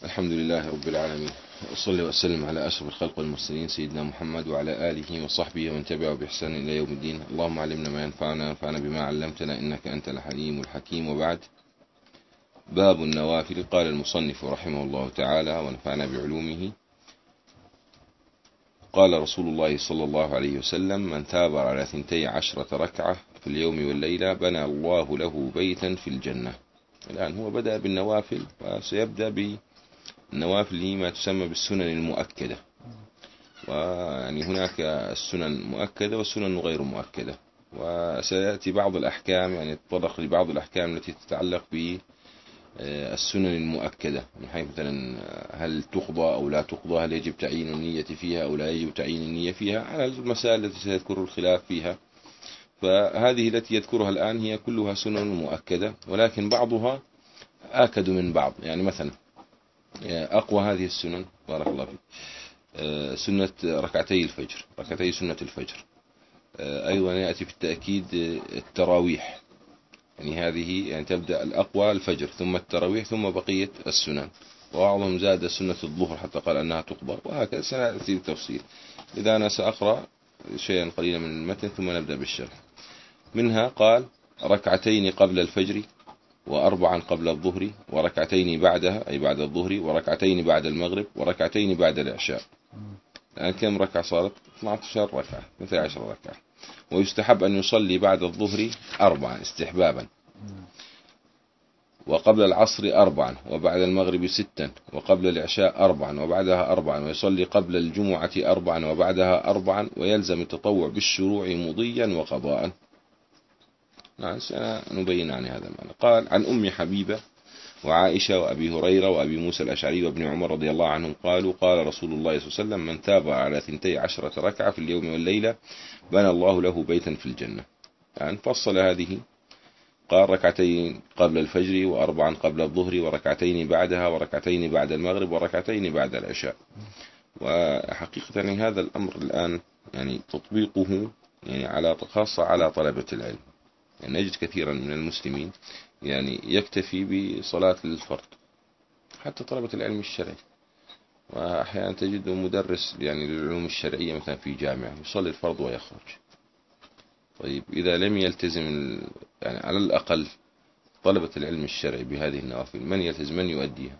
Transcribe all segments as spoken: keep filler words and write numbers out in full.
الحمد لله رب العالمين، وصلي وسلم على أشرف الخلق والمرسلين سيدنا محمد وعلى آله وصحبه ومن تبعه بإحسان إلى يوم الدين. اللهم علمنا ما ينفعنا وانفعنا بما علمتنا إنك أنت الحليم الحكيم. وبعد، باب النوافل. قال المصنف رحمه الله تعالى ونفعنا بعلومه: قال رسول الله صلى الله عليه وسلم: من ثابر على ثنتي عشرة ركعة في اليوم والليلة بنى الله له بيتا في الجنة. الآن هو بدأ بالنوافل وسيبدأ بالنوافل هي ما تسمى بالسنن المؤكدة، ويعني هناك السنن المؤكدة والسنن غير مؤكدة، وسيأتي بعض الأحكام، يعني تطرق لبعض الأحكام التي تتعلق بالسنن المؤكدة، من حيث مثلا هل تقضى أو لا تقضى، هل يجب تعيين النية فيها أو لا يجب تعيين النية فيها، على المسائل التي سيذكر الخلاف فيها. فهذه التي يذكرها الآن هي كلها سنن مؤكدة، ولكن بعضها آكد من بعض. يعني مثلا أقوى هذه السنن بارك الله فيك سنة ركعتي الفجر، ركعتي سنة الفجر. أيضا يأتي في التأكيد التراويح، يعني هذه يعني تبدأ الأقوى الفجر ثم التراويح ثم بقية السنن، وبعضهم زاد سنة الظهر حتى قال أنها تقضى، وهكذا سنأتي بالتفصيل. إذا أنا سأقرأ شيئا قليلا من المتن ثم نبدأ بالشرح. منها قال: ركعتين قبل الفجر، وأربعا قبل الظهر، وركعتين بعدها أي بعد الظهر، وركعتين بعد المغرب، وركعتين بعد العشاء. الآن كم ركعة صارت؟ اثنتي عشرة ركعة، اثنتي عشرة ركعة. ويستحب أن يصلي بعد الظهر أربعا استحبابا، وقبل العصر أربعا، وبعد المغرب ستا، وقبل العشاء أربعا وبعدها أربعا، ويصلي قبل الجمعة أربعا وبعدها أربعا، ويلزم التطوع بالشروع مضيا وقضاء. نعم سنبين عن هذا المعنى. قال: عن أم حبيبة وعائشة وأبي هريرة وأبي موسى الأشعري وابن عمر رضي الله عنهم قالوا: قال رسول الله صلى الله عليه وسلم: من تاب على ثنتي عشرة ركعة في اليوم والليلة بنى الله له بيتا في الجنة. يعني فصل هذه، قال: ركعتين قبل الفجر، وأربعا قبل الظهر، وركعتين بعدها، وركعتين بعد المغرب، وركعتين بعد العشاء. وحقيقة يعني هذا الأمر الآن يعني تطبيقه يعني على خاصة على طلبة العلم. يعني نجد كثيرا من المسلمين يعني يكتفي بصلاة الفرض، حتى طلبة العلم الشرعي، وأحيانا تجد مدرس يعني للعلوم الشرعية مثلا في جامعة يصلي الفرض ويخرج. طيب إذا لم يلتزم يعني على الأقل طلبة العلم الشرعي بهذه النوافل، من يلتزم، من يؤديها؟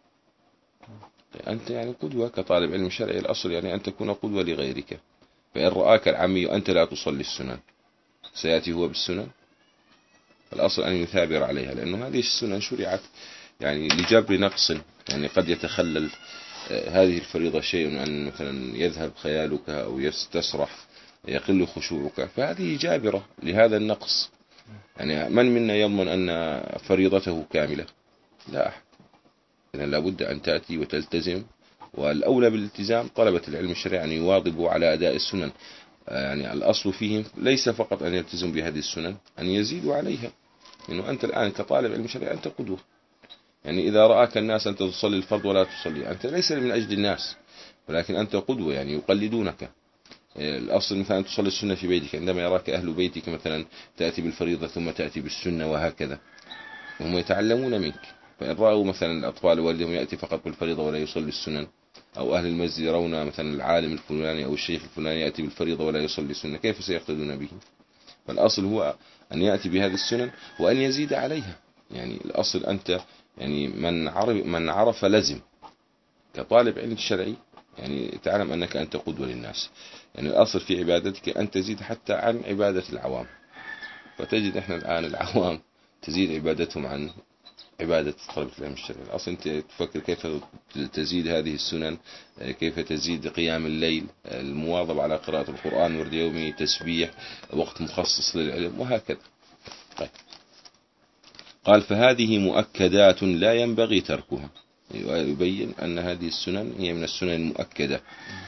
أنت يعني قدوة كطالب علم شرعي، الأصل يعني أن تكون قدوة لغيرك. فإن رآك العمي وأنت لا تصلي السنن سيأتي هو بالسنن، الأصل أن يثابر عليها، لأنه هذه السنن شرعت يعني لجبر نقص. يعني قد يتخلل هذه الفريضة شيء، أن مثلا يذهب خيالك أو يستسرح، يقل خشوعك، فهذه جابرة لهذا النقص. يعني من منا يضمن أن فريضته كاملة؟ لا أحد. إذن لابد أن تأتي وتلتزم، والأولى بالالتزام طلبة العلم الشرعي أن يواظبوا على أداء السنن. يعني الأصل فيهم ليس فقط أن يلتزموا بهذه السنن، أن يزيدوا عليها. إنه يعني أنت الآن كطالب علم شرعي أنت قدوة. يعني إذا رآك الناس أنت تصلي الفرض ولا تصلي، أنت ليس من أجل الناس، ولكن أنت قدوة، يعني يقلدونك. الأصل مثلا تصلي السنة في بيتك، عندما يراك أهل بيتك مثلا تأتي بالفريضة ثم تأتي بالسنة وهكذا، وهم يتعلمون منك. فإن رأوا مثلا الأطفال والدهم يأتي فقط بالفريضة ولا يصلي السنن، أو أهل المسجد يرون مثلا العالم الفلاني أو الشيخ الفلاني يأتي بالفريضة ولا يصلي السنة، كيف سيقتدون به؟ فالأصل هو أن يأتي بهذه السنن وأن يزيد عليها. يعني الأصل أنت يعني من عرف, من عرف لزم كطالب علم شرعي، يعني تعلم أنك أنت قدوة للناس. يعني الأصل في عبادتك أن تزيد حتى عن عبادة العوام. فتجد إحنا الآن العوام تزيد عبادتهم عن عبادة طلبة العلم الشرعي. الأصل أنت تفكر كيف تزيد هذه السنن، كيف تزيد قيام الليل، المواظبة على قراءة القرآن، ورد يومي، تسبيح، وقت مخصص للعلم، وهكذا. طيب. قال: فهذه مؤكدات لا ينبغي تركها. يبين أن هذه السنن هي من السنن المؤكدة.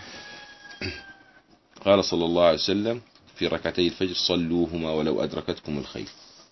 قال صلى الله عليه وسلم في ركعتي الفجر: صلوهما ولو أدركتكم الخيل.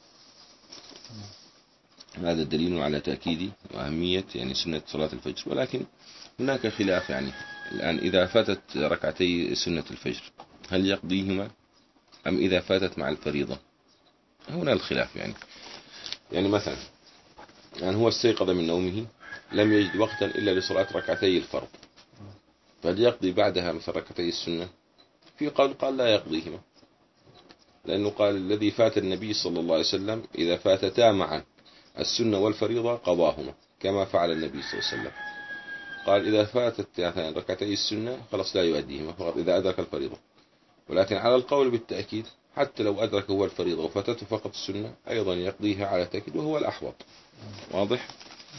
هذا دليل على تأكيد وأهمية يعني سنة صلاة الفجر. ولكن هناك خلاف، يعني الآن إذا فاتت ركعتي سنة الفجر هل يقضيهما أم إذا فاتت مع الفريضة؟ هنا الخلاف. يعني يعني مثلا يعني هو استيقظ من نومه لم يجد وقتا إلا لصلاة ركعتي الفرض، فليقضي بعدها مثل ركعتي السنة. في قول قال لا يقضيهما، لأنه قال الذي فات النبي صلى الله عليه وسلم إذا فاتتا معا السنة والفريضة قضاهما كما فعل النبي صلى الله عليه وسلم. قال إذا فاتت يعني ركعتي السنة خلاص لا يؤديهما فقط إذا أدرك الفريضة. ولكن على القول بالتأكيد حتى لو أدرك هو الفريضة وفاتته فقط السنة أيضا يقضيها على تأكيد وهو الأحوط. واضح؟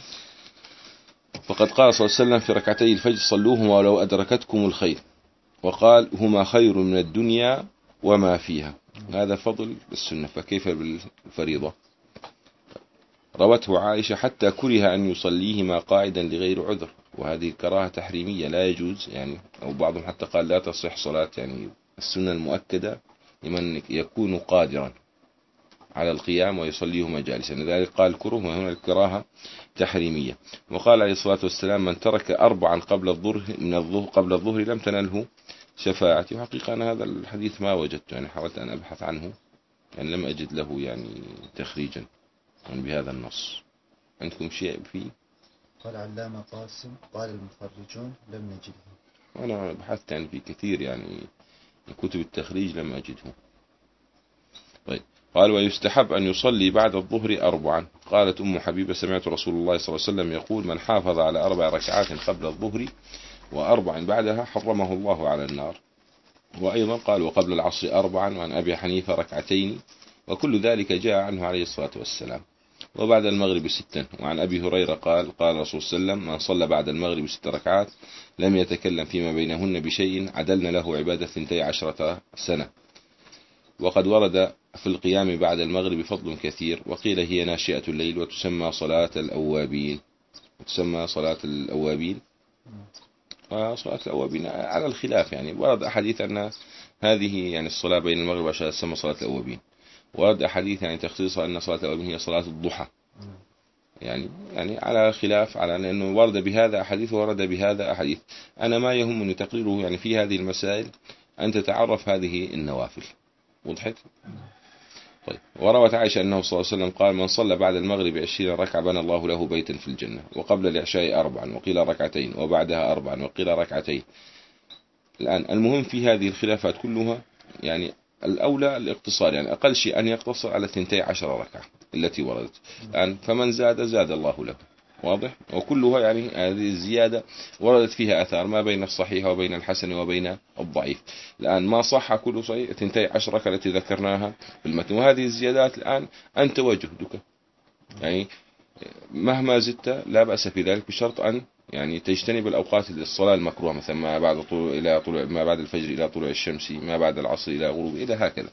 فقد قال صلى الله عليه وسلم في ركعتي الفجر صلوهما ولو أدركتكم الخير، وقال هما خير من الدنيا وما فيها. هذا فضل السنة، فكيف بالفريضة؟ روته عائشة حتى كره أن يصليهما قاعدا لغير عذر، وهذه الكراهة تحريمية لا يجوز يعني، أو بعضهم حتى قال لا تصح صلاة يعني السنة المؤكدة لمن يكون قادرا على القيام ويصليهما جالسا، لذلك قال كره، وهنا الكراهة تحريمية. وقال عليه الصلاة والسلام من ترك أربعا قبل الظهر من الظهر قبل الظهر لم تنله شفاعتي. وحقيقة أنا هذا الحديث ما وجدته، يعني حاولت أن أبحث عنه يعني لم أجد له يعني تخريجا يعني بهذا النص. عندكم شيء فيه؟ قال علامة قاسم قال المخرجون لم نجده. أنا بحثت يعني في كثير يعني كتب التخريج لم أجده. طيب قال ويستحب أن يصلي بعد الظهر أربعا. قالت أم حبيبة سمعت رسول الله صلى الله عليه وسلم يقول من حافظ على أربع ركعات قبل الظهر وأربع بعدها حرمه الله على النار. وأيضا قال وقبل العصر أربعا، وعن أبي حنيفة ركعتين، وكل ذلك جاء عنه عليه الصلاة والسلام. وبعد المغرب ستا، وعن أبي هريرة قال قال رسول الله صلى الله عليه وسلم من صلى بعد المغرب ست ركعات لم يتكلم فيما بينهن بشيء عدلنا له عبادة ثنتي عشرة سنة. وقد ورد في القيام بعد المغرب فضل كثير، وقيل هي ناشئة الليل وتسمى صلاة الأوابين. وتسمى صلاة الأوابين صلاة الأوابين على الخلاف، يعني ورد أحاديث أن هذه يعني الصلاة بين المغرب والعشاء تسمى صلاة الأوابين، ورد أحاديث يعني تخصيصها أن صلاة الأوابين هي صلاة الضحى، يعني يعني على خلاف، على أنه ورد بهذا أحاديث ورد بهذا أحاديث. أنا ما يهمني تقريره يعني في هذه المسائل أن تتعرف هذه النوافل. وضحت؟ طيب وروت عائشة أنه صلى الله عليه وسلم قال من صلى بعد المغرب عشرين ركعة بنى الله له بيتا في الجنة، وقبل العشاء أربعا، وقيل ركعتين، وبعدها أربعا، وقيل ركعتين. الآن المهم في هذه الخلافات كلها يعني الأولى الاقتصار، يعني أقل شيء أن يقتصر على ثنتي عشر ركعة التي وردت الآن، فمن زاد زاد الله له. واضح؟ وكلها يعني هذه الزيادة وردت فيها أثار ما بين الصحيح وبين الحسن وبين الضعيف. الآن ما صح كل صحيح ثنتي عشر ركعة التي ذكرناها في المتن، وهذه الزيادات الآن أنت وجهدك، يعني مهما زدت لا بأس في ذلك بشرط أن يعني تجتنب الأوقات الصلاة المكروهة، مثلا ما بعد طلوع إلى طلوع ما بعد الفجر إلى طلوع الشمس، ما بعد العصر إلى غروب، إلى هكذا.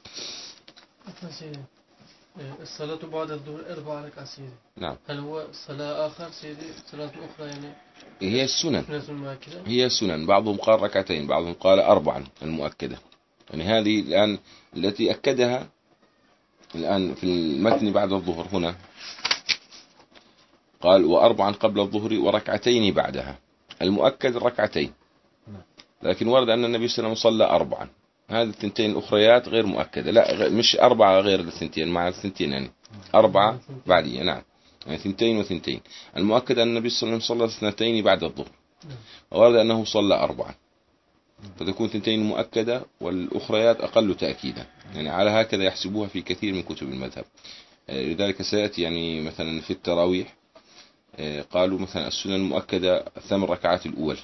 الصلاة بعد الظهر أربع ركعات سيدي. نعم. هل هو صلاة آخر سيدي صلاة أخرى يعني؟ هي السنن. هي السنن، بعضهم قال ركعتين، بعضهم قال أربعا المؤكدة. يعني هذه الآن التي أكدها الآن في المتن بعد الظهر هنا قال وأربعا قبل الظهر وركعتين بعدها، المؤكد ركعتين، لكن ورد أن النبي صلى الله عليه وسلم صلى أربعا. هذه الثنتين الأخريات غير مؤكدة، لا مش أربعة غير الثنتين مع الثنتين، يعني أربعة بعدية. نعم يعني ثنتين وثنتين. المؤكد أن النبي صلى الله عليه وسلم صلى اثنتين بعد الظهر، وورد أنه صلى أربعا، فتكون ثنتين مؤكدة والأخريات أقل تأكيدا، يعني على هكذا يحسبوها في كثير من كتب المذهب. لذلك سيأتي يعني مثلا في التراويح قالوا مثلا السنن المؤكدة الثمان ركعات الأول،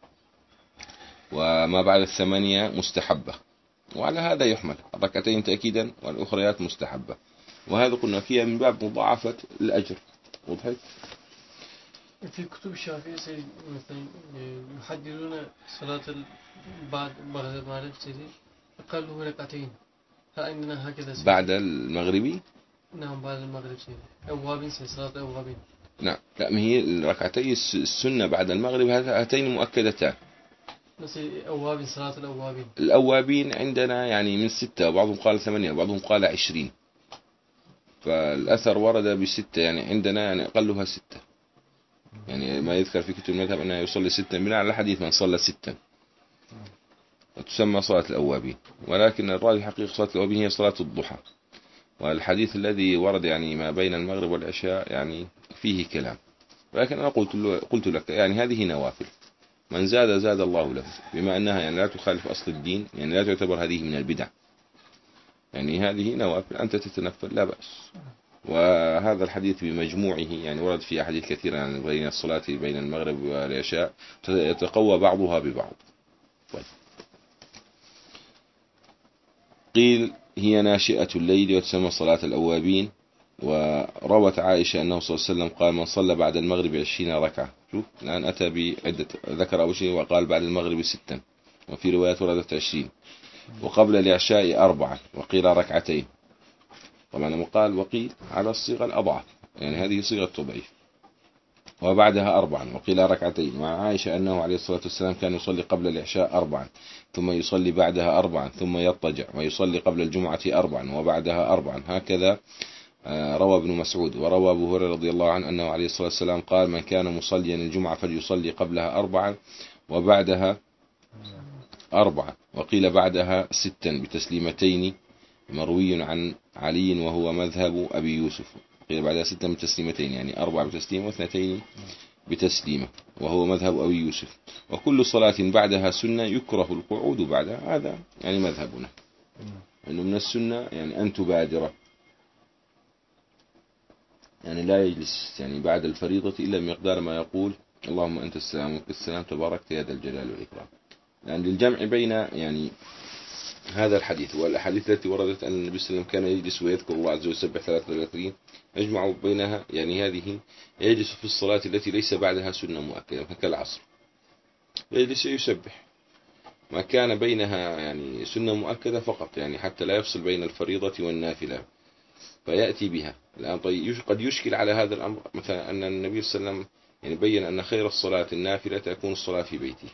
وما بعد الثمانية مستحبة، وعلى هذا يحمل الركعتين تأكيدا والأخريات مستحبة، وهذا قلنا فيها من باب مضاعفة الأجر. وضحت؟ في كتب الشافعي سيدي مثلا يحددون صلاة بعد المغرب سيدي قالوا ركعتين، فعندنا هكذا سيدي بعد المغربي. نعم بعد المغرب سيدي أوابين سيدي صلاة أوابين. نعم لا، ما هي الركعتي السنة بعد المغرب هاتين مؤكدتان. أوابين صلاة الأوابين. الأوابين عندنا يعني من ستة، وبعضهم قال ثمانية وبعضهم قال عشرين، فالأثر ورد بستة، يعني عندنا يعني أقلها ستة، يعني ما يذكر في كتب المذهب أنه يصلي ستة بناء على الحديث من صلى ستة، وتسمى صلاة الأوابين. ولكن الراجح حقيقة صلاة الأوابين هي صلاة الضحى، والحديث الذي ورد يعني ما بين المغرب والعشاء يعني فيه كلام، ولكن أنا قلت, قلت لك يعني هذه نوافل، من زاد زاد الله له، بما أنها يعني لا تخالف أصل الدين، يعني لا تعتبر هذه من البدع، يعني هذه نوافل أنت تتنفل لا بأس. وهذا الحديث بمجموعه يعني ورد فيه أحاديث كثيرة عن بين الصلاة بين المغرب والعشاء يتقوى بعضها ببعض. طيب. قيل هي ناشئة الليل وتسمى صلاة الأوابين. وروت عائشة أنه صلى الله عليه وسلم قال من صلى بعد المغرب عشرين ركعة. شوف الآن أتى بعدة، ذكر أول شيء وقال بعد المغرب ستا، وفي روايات وردت عشرين، وقبل العشاء أربعة، وقيل ركعتين. طبعا لما قال وقيل على الصيغة الأضعف، يعني هذه صيغة تضعيف. وبعدها أربعا، وقيل ركعتين. مع عائشة أنه عليه الصلاة والسلام كان يصلي قبل العشاء أربعا، ثم يصلي بعدها أربعا، ثم يضطجع، ويصلي قبل الجمعة أربعا وبعدها أربعا. هكذا روى ابن مسعود. وروى أبو هريرة رضي الله عنه أنه عليه الصلاة والسلام قال من كان مصليا الجمعة فليصلي قبلها أربعا وبعدها أربعة، وقيل بعدها ستا بتسليمتين، مروي عن علي وهو مذهب أبي يوسف. قيل بعدها ستا بتسليمتين، يعني أربعة بتسليمة واثنتين بتسليمة، وهو مذهب أبي يوسف. وكل صلاة بعدها سنة يكره القعود بعدها، هذا يعني مذهبنا، أنه من السنة يعني أن تبادر، يعني لا يجلس يعني بعد الفريضة إلا بمقدار ما يقول اللهم أنت السلام ومنك السلام تباركت يا ذا الجلال والإكرام. يعني للجمع بين يعني هذا الحديث والأحاديث التي وردت أن النبي صلى الله عليه وسلم كان يجلس ويذكر الله عز وجل يسبح ثلاثة وثلاثين، يجمع بينها. يعني هذه يجلس في الصلاة التي ليس بعدها سنة مؤكدة كالعصر، يجلس يسبح. ما كان بينها يعني سنة مؤكدة فقط، يعني حتى لا يفصل بين الفريضة والنافلة فيأتي بها. الآن طيب قد يشكل على هذا الأمر مثلا أن النبي صلى الله عليه وسلم يعني بين أن خير الصلاة النافلة تكون الصلاة في بيته،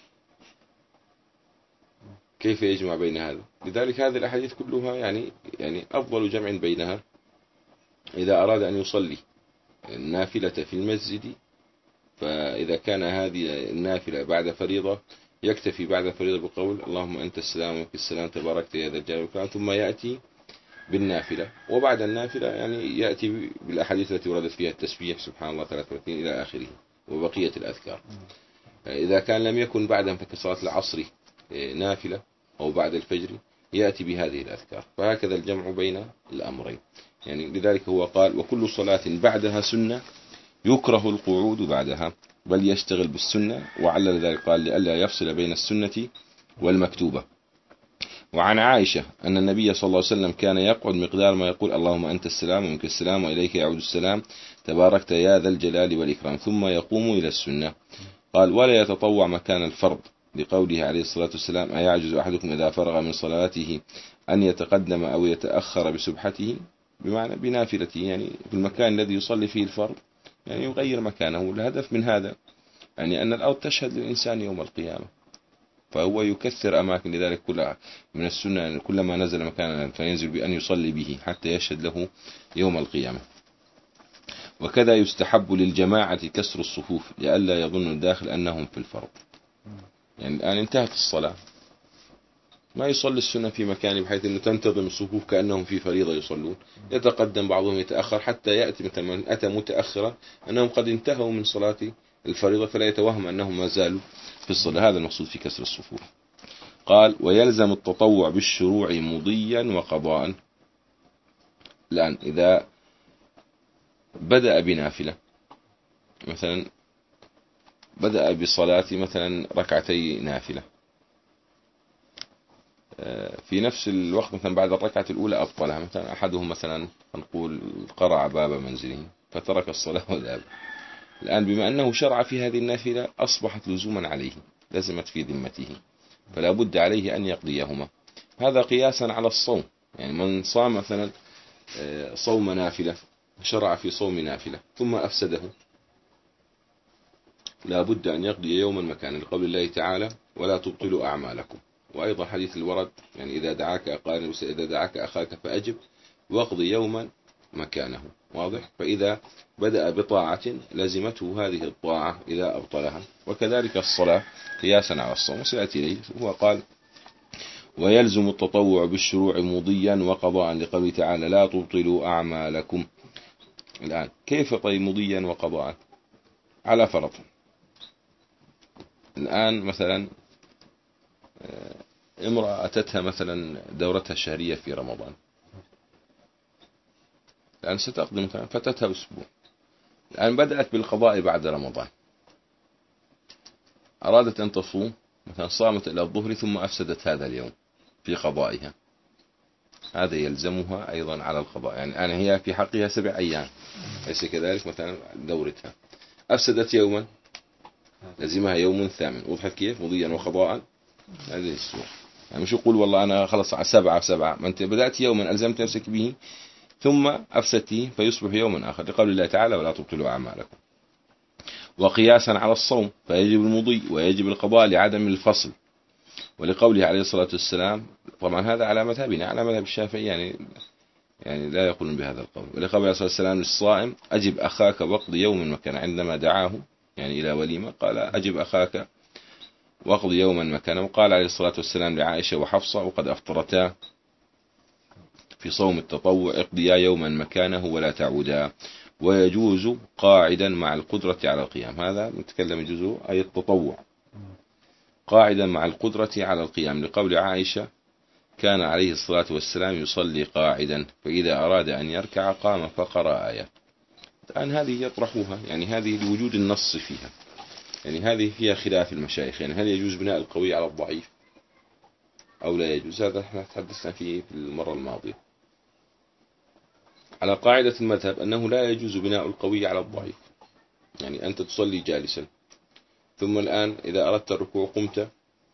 كيف يجمع بين هذا؟ لذلك هذه الأحاديث كلها يعني يعني أفضل جمع بينها إذا أراد أن يصلي النافلة في المسجد، فإذا كان هذه النافلة بعد فريضة يكتفي بعد فريضة بقول اللهم أنت السلام ومنك السلام تباركت يا ذا الجلال والإكرام، ثم يأتي بالنافلة. وبعد النافلة يعني يأتي بالأحاديث التي وردت فيها التسبيح سبحان الله ثلاثة وثلاثين إلى آخره وبقية الأذكار. إذا كان لم يكن بعدها كصلاة العصر نافلة أو بعد الفجر يأتي بهذه الأذكار. فهكذا الجمع بين الأمرين. يعني لذلك هو قال وكل صلاة بعدها سنة يكره القعود بعدها، بل يشتغل بالسنة. وعلل ذلك قال لئلا يفصل بين السنة والمكتوبة. وعن عائشة أن النبي صلى الله عليه وسلم كان يقعد مقدار ما يقول اللهم أنت السلام ومنك السلام وإليك يعود السلام تباركت يا ذا الجلال والإكرام، ثم يقوم إلى السنة. قال ولا يتطوع مكان الفرض، لقوله عليه الصلاة والسلام أيعجز أحدكم إذا فرغ من صلاته أن يتقدم أو يتأخر بسبحته، بمعنى بنافلته، يعني في المكان الذي يصلي فيه الفرض يعني يغير مكانه. الهدف من هذا يعني أن الأرض تشهد للإنسان يوم القيامة، فهو يكثر أماكن. لذلك كلها من السنة كلما نزل مكانا فينزل بأن يصلي به حتى يشهد له يوم القيامة. وكذا يستحب للجماعة كسر الصفوف لئلا يظن الداخل أنهم في الفرض. يعني الآن انتهت الصلاة ما يصلي السنة في مكان بحيث أنه تنتظم الصفوف كأنهم في فريضة يصلون، يتقدم بعضهم يتأخر حتى يأتي مثل من أتى متأخرا أنهم قد انتهوا من صلاة الفريضة فلا يتوهم أنهم ما زالوا في الصلاة. هذا المقصود في كسر الصفوف. قال ويلزم التطوع بالشروع مضيا وقضاء. الآن إذا بدأ بنافلة مثلا، بدأ بصلاة مثلا ركعتي نافلة، في نفس الوقت مثلا بعد الركعة الأولى أبطلها، مثلا أحدهم مثلا نقول قرع باب منزله فترك الصلاة وذهب. الآن بما أنه شرع في هذه النافلة أصبحت لزوما عليه، لزمت في ذمته، فلا بد عليه أن يقضيهما. هذا قياسا على الصوم، يعني من صام مثلا صوم نافلة، شرع في صوم نافلة ثم أفسده، لا بد أن يقضي يوما مكانا، لقول الله تعالى ولا تبطلوا أعمالكم. وأيضا حديث الورد يعني إذا دعاك أقارن إذا دعاك أخاك فأجب واقضي يوما مكانه، واضح؟ فإذا بدأ بطاعة لزمته هذه الطاعة إذا أبطلها. وكذلك الصلاة قياسا على الصوم سيأتي إليه. هو قال ويلزم التطوع بالشروع مضيا وقضاء، لقوله تعالى لا تبطلوا أعمالكم. الآن كيف طيب مضيا وقضاء؟ على فرض الآن مثلا امرأة أتتها مثلا دورتها الشهرية في رمضان، الآن ستقضي مثلا فتتها أسبوع، الآن بدأت بالقضاء بعد رمضان، أرادت أن تصوم مثلا صامت إلى الظهر ثم أفسدت هذا اليوم في قضائها، هذا يلزمها أيضا على القضاء. يعني الآن هي في حقها سبع أيام ليس كذلك، مثلا دورتها أفسدت يوما لزمها يوم ثامن، وضحت كيف مضيا وقضاء. هذه الصورة يعني مش يقول والله أنا خلص على سبعة سبعة، ما أنت بدأت يوما ألزمت نفسك به ثم أفسدته فيصبح يوما آخر، لقول الله تعالى ولا تبطلوا أعمالكم. وقياسا على الصوم فيجب المضي ويجب القضاء لعدم الفصل، ولقوله عليه الصلاة والسلام، طبعا هذا على مذهبنا على مذهب الشافعي يعني يعني لا يقولون بهذا القول، ولقوله عليه الصلاة والسلام للصائم أجب أخاك واقض يوما مكان، عندما دعاه يعني إلى وليمة قال أجب أخاك واقض يوما مكانه. وقال عليه الصلاة والسلام لعائشة وحفصة وقد أفطرتا في صوم التطوع اقضيا يوما مكانه ولا تعودا. ويجوز قاعدا مع القدرة على القيام، هذا نتكلم جزء أي التطوع قاعدا مع القدرة على القيام، لقول عائشة كان عليه الصلاة والسلام يصلي قاعدا فإذا أراد أن يركع قام فقرأ آية. الآن هذه يطرحوها يعني هذه لوجود النص فيها، يعني هذه فيها خلاف المشايخ، يعني هل يجوز بناء القوي على الضعيف أو لا يجوز؟ هذا احنا تحدثنا فيه في المرة الماضية. على قاعدة المذهب أنه لا يجوز بناء القوي على الضعيف، يعني أنت تصلي جالسا ثم الآن إذا أردت الركوع قمت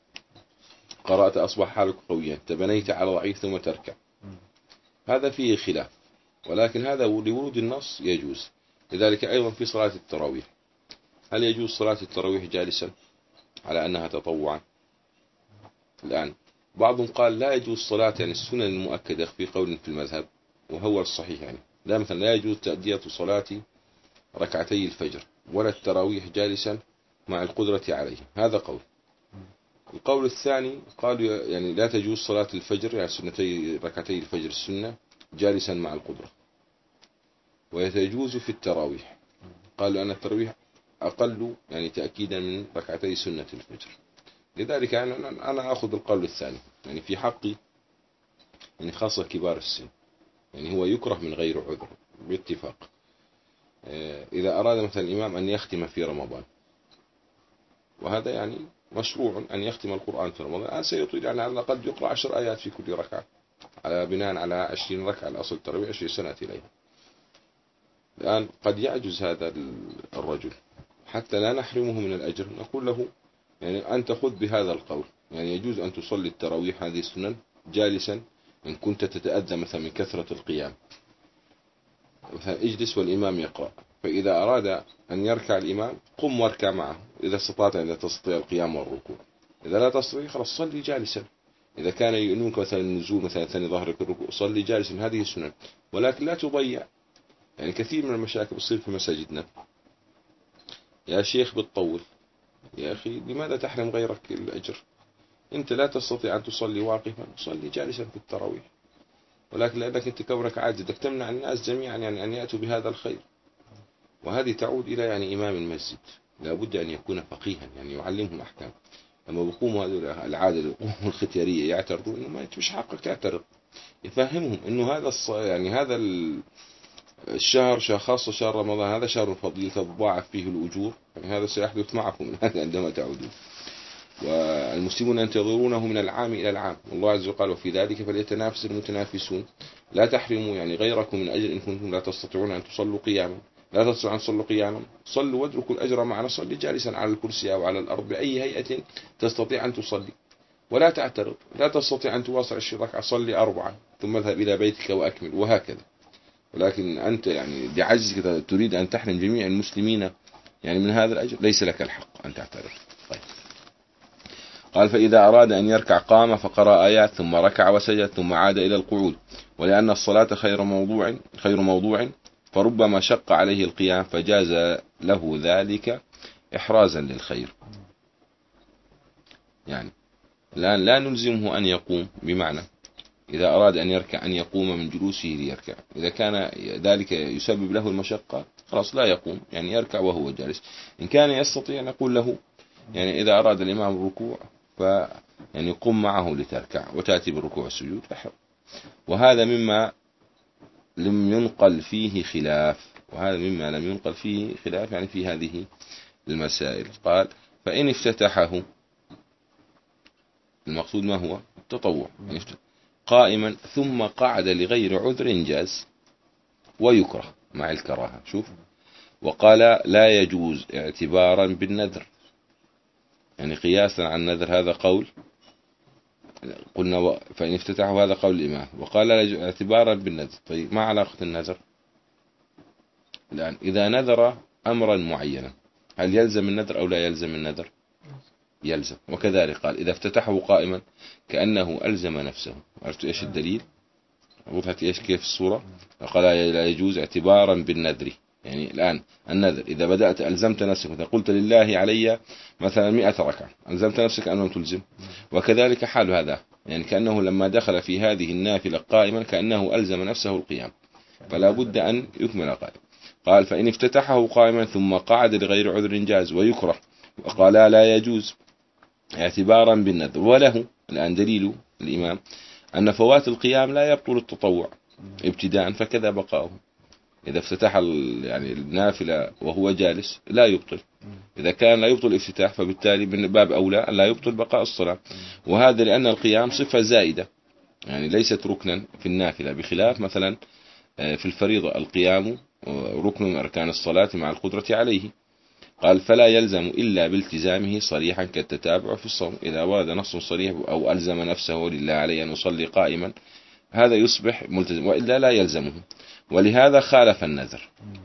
قرأت أصبح حالك قويا، تبنيت على ضعيف ثم تركع، هذا فيه خلاف، ولكن هذا لورود النص يجوز. لذلك أيضا في صلاة التراويح، هل يجوز صلاة التراويح جالسا على أنها تطوعا؟ الآن بعضهم قال لا يجوز صلاة يعني السنن المؤكدة في قول في المذهب وهو الصحيح، يعني لا مثلا لا يجوز تأدية صلاة ركعتي الفجر ولا التراويح جالسا مع القدرة عليه، هذا قول. القول الثاني قالوا يعني لا تجوز صلاة الفجر يعني سنتي ركعتي الفجر السنة جالسا مع القدرة، ويتجوز في التراويح، قالوا أن التراويح أقل يعني تأكيدا من ركعتي سنة الفجر. لذلك يعني أنا أخذ القول الثاني يعني في حقي يعني خاصة كبار السن، يعني هو يكره من غير عذر باتفاق. إذا أراد مثلا الإمام أن يختم في رمضان، وهذا يعني مشروع أن يختم القرآن في رمضان، الآن سيطيل يعني على قد يقرأ عشر آيات في كل ركعة على بناء على عشرين ركعة، الأصل التراويح عشرين سنة إليها. الآن قد يعجز هذا الرجل حتى لا نحرمه من الأجر، نقول له يعني أنت خذ بهذا القول، يعني يجوز أن تصلي التراويح هذه السنن جالسا إن كنت تتأذى مثلا من كثرة القيام، مثلا اجلس والإمام يقرأ، فإذا أراد أن يركع الإمام قم واركع معه إذا استطعت أن تستطيع القيام والركوع، إذا لا تستطيع خلاص صلي جالسا. إذا كان يؤنونك مثلا النزول مثلا ثاني ظهرك الركوع صلي جالسا، هذه السنن، ولكن لا تضيع. يعني كثير من المشاكل بتصير في مساجدنا، يا شيخ بتطول، يا أخي لماذا تحرم غيرك الأجر؟ أنت لا تستطيع أن تصلي واقفا صلي جالسا في التراويح، ولكن لأنك أنت كونك عاجز بدك تمنع الناس جميعا يعني أن يأتوا بهذا الخير، وهذه تعود إلى يعني إمام المسجد لابد أن يكون فقيها يعني يعلمهم أحكام. لما بيقوموا هذول العادة يقوموا الختيارية يعترضوا إنه ما مش حقك تعترض، يفهمهم إنه هذا الص... يعني هذا الشهر شهر خاصة شهر رمضان هذا شهر فضيل تضاعف فيه الأجور، يعني هذا سيحدث معكم عندما تعودون، والمسلمون ينتظرونه من العام إلى العام، والله عز وجل وفي ذلك فليتنافس المتنافسون. لا تحرموا يعني غيركم من أجل إن كنتم لا تستطيعون أن تصلوا قياما، لا تستطيعون أن تصلوا قياما صلوا واتركوا الأجر معنا، صلي جالسا على الكرسي أو على الأرض بأي هيئة تستطيع أن تصلي ولا تعترض. لا تستطيع أن تواصل عشر ركعة صلي أربعة ثم اذهب إلى بيتك وأكمل، وهكذا. ولكن أنت يعني بعجزك تريد أن تحرم جميع المسلمين يعني من هذا الأجر، ليس لك الحق أن تعترض. طيب. قال فإذا أراد أن يركع قام فقرأ آيات ثم ركع وسجد ثم عاد إلى القعود، ولأن الصلاة خير موضوع خير موضوع فربما شق عليه القيام فجاز له ذلك إحرازا للخير. يعني الآن لا نلزمه أن يقوم، بمعنى إذا أراد أن يركع أن يقوم من جلوسه ليركع، إذا كان ذلك يسبب له المشقة خلاص لا يقوم، يعني يركع وهو جالس. إن كان يستطيع نقول له يعني إذا أراد الإمام الركوع ف يعني قم معه لتركع وتأتي بالركوع والسجود أحب. وهذا مما لم ينقل فيه خلاف، وهذا مما لم ينقل فيه خلاف يعني في هذه المسائل. قال فإن افتتحه، المقصود ما هو التطوع، قائما ثم قعد لغير عذر جاز ويكره مع الكراهة. شوف، وقال لا يجوز اعتبارا بالنذر، يعني قياسا عن النذر، هذا قول قلنا و... فإن افتتحوا هذا قول الإمام، وقال لا يجوز اعتبارا بالنذر. طيب ما علاقة النذر الآن؟ إذا نذر أمرا معينا هل يلزم النذر أو لا يلزم النذر؟ يلزم. وكذلك قال إذا افتتحه قائما كأنه ألزم نفسه. عرفت إيش الدليل؟ وضحت إيش كيف الصورة؟ قال لا يجوز اعتبارا بالنذر، يعني الآن النذر إذا بدأت ألزمت نفسك، مثلا قلت لله علي مثلا مئة ركعة، ألزمت نفسك أنه تلزم. وكذلك حال هذا، يعني كأنه لما دخل في هذه النافلة قائما كأنه ألزم نفسه القيام، فلا بد أن يكمل قائما. قال فإن افتتحه قائما ثم قعد لغير عذر جاز ويكره. وقال لا يجوز اعتبارا بالنذر. وله الآن دليل الإمام أن فوات القيام لا يبطل التطوع ابتداء، فكذا بقاؤه. إذا افتتح يعني النافلة وهو جالس لا يبطل، إذا كان لا يبطل الافتتاح فبالتالي من باب أولى أن لا يبطل بقاء الصلاة. وهذا لأن القيام صفة زائدة، يعني ليست ركنا في النافلة، بخلاف مثلا في الفريضة القيام ركن من أركان الصلاة مع القدرة عليه. قال فلا يلزم إلا بالتزامه صريحا كالتتابع في الصوم، إذا ورد نص صريح أو ألزم نفسه لله عليه أن يصلي قائما هذا يصبح ملتزم، وإلا لا يلزمه. ولهذا خالف النذر.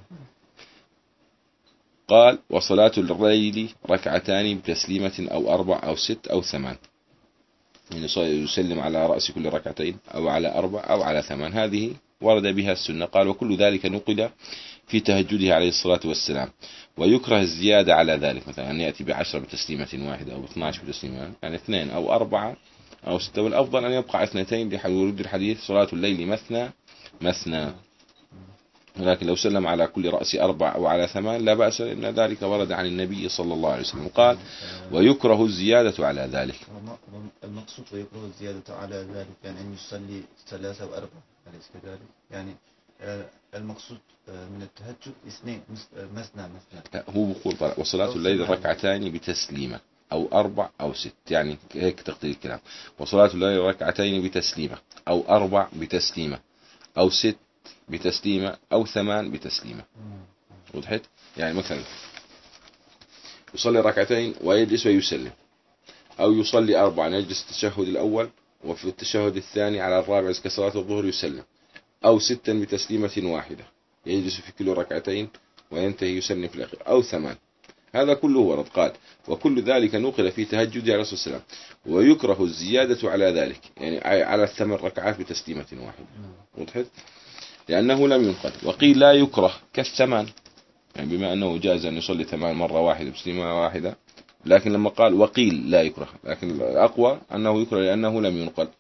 قال وصلاة الليل ركعتان بتسليمة أو أربع أو ست أو ثمان، يعني يسلم على رأس كل ركعتين أو على أربع أو على ثمان، هذه ورد بها السنة. قال وكل ذلك نقل في تهجده عليه الصلاة والسلام. ويكره الزيادة على ذلك، مثلا أن يأتي بعشرة بتسليمة واحدة أو اثنى عشر بتسليمة، يعني اثنين أو أربعة أو ستة، والأفضل أن يبقى اثنتين لورود الحديث صلاة الليل مثنى مثنى. ولكن لو سلم على كل رأس أربع أو على ثمان لا بأس، لأن ذلك ورد عن النبي صلى الله عليه وسلم. قال ويكره الزيادة على ذلك. المقصود ويكره الزيادة على ذلك يعني أن يصلي ثلاثة وأربعة، أليس كذلك؟ يعني المقصود من التهجد اثنين مثنى مثنى. هو بيقول وصلاة الليل ركعتين بتسليمة أو أربع أو ست، يعني هيك تقدير الكلام. وصلاة الليل ركعتين بتسليمة أو أربع بتسليمة أو ست بتسليمة أو ثمان بتسليمة. وضحت؟ يعني مثلا يصلي ركعتين ويجلس ويسلم، أو يصلي أربعا يجلس التشهد الأول وفي التشهد الثاني على الرابع كصلاة الظهر يسلم، أو ستا بتسليمة واحدة يجلس في كل ركعتين وينتهي يسلم في الأخير، أو ثمان. هذا كله ورد. قال وكل ذلك نقل في تهجد عليه الصلاة والسلام. ويكره الزيادة على ذلك، يعني على الثمان ركعات بتسليمة واحدة. وضحت؟ لأنه لم ينقل. وقيل لا يكره كالثمان، يعني بما أنه جاز أن يصلي ثمان مرة واحدة بتسليمة واحدة، لكن لما قال وقيل لا يكره، لكن الأقوى أنه يكره لأنه لم ينقل.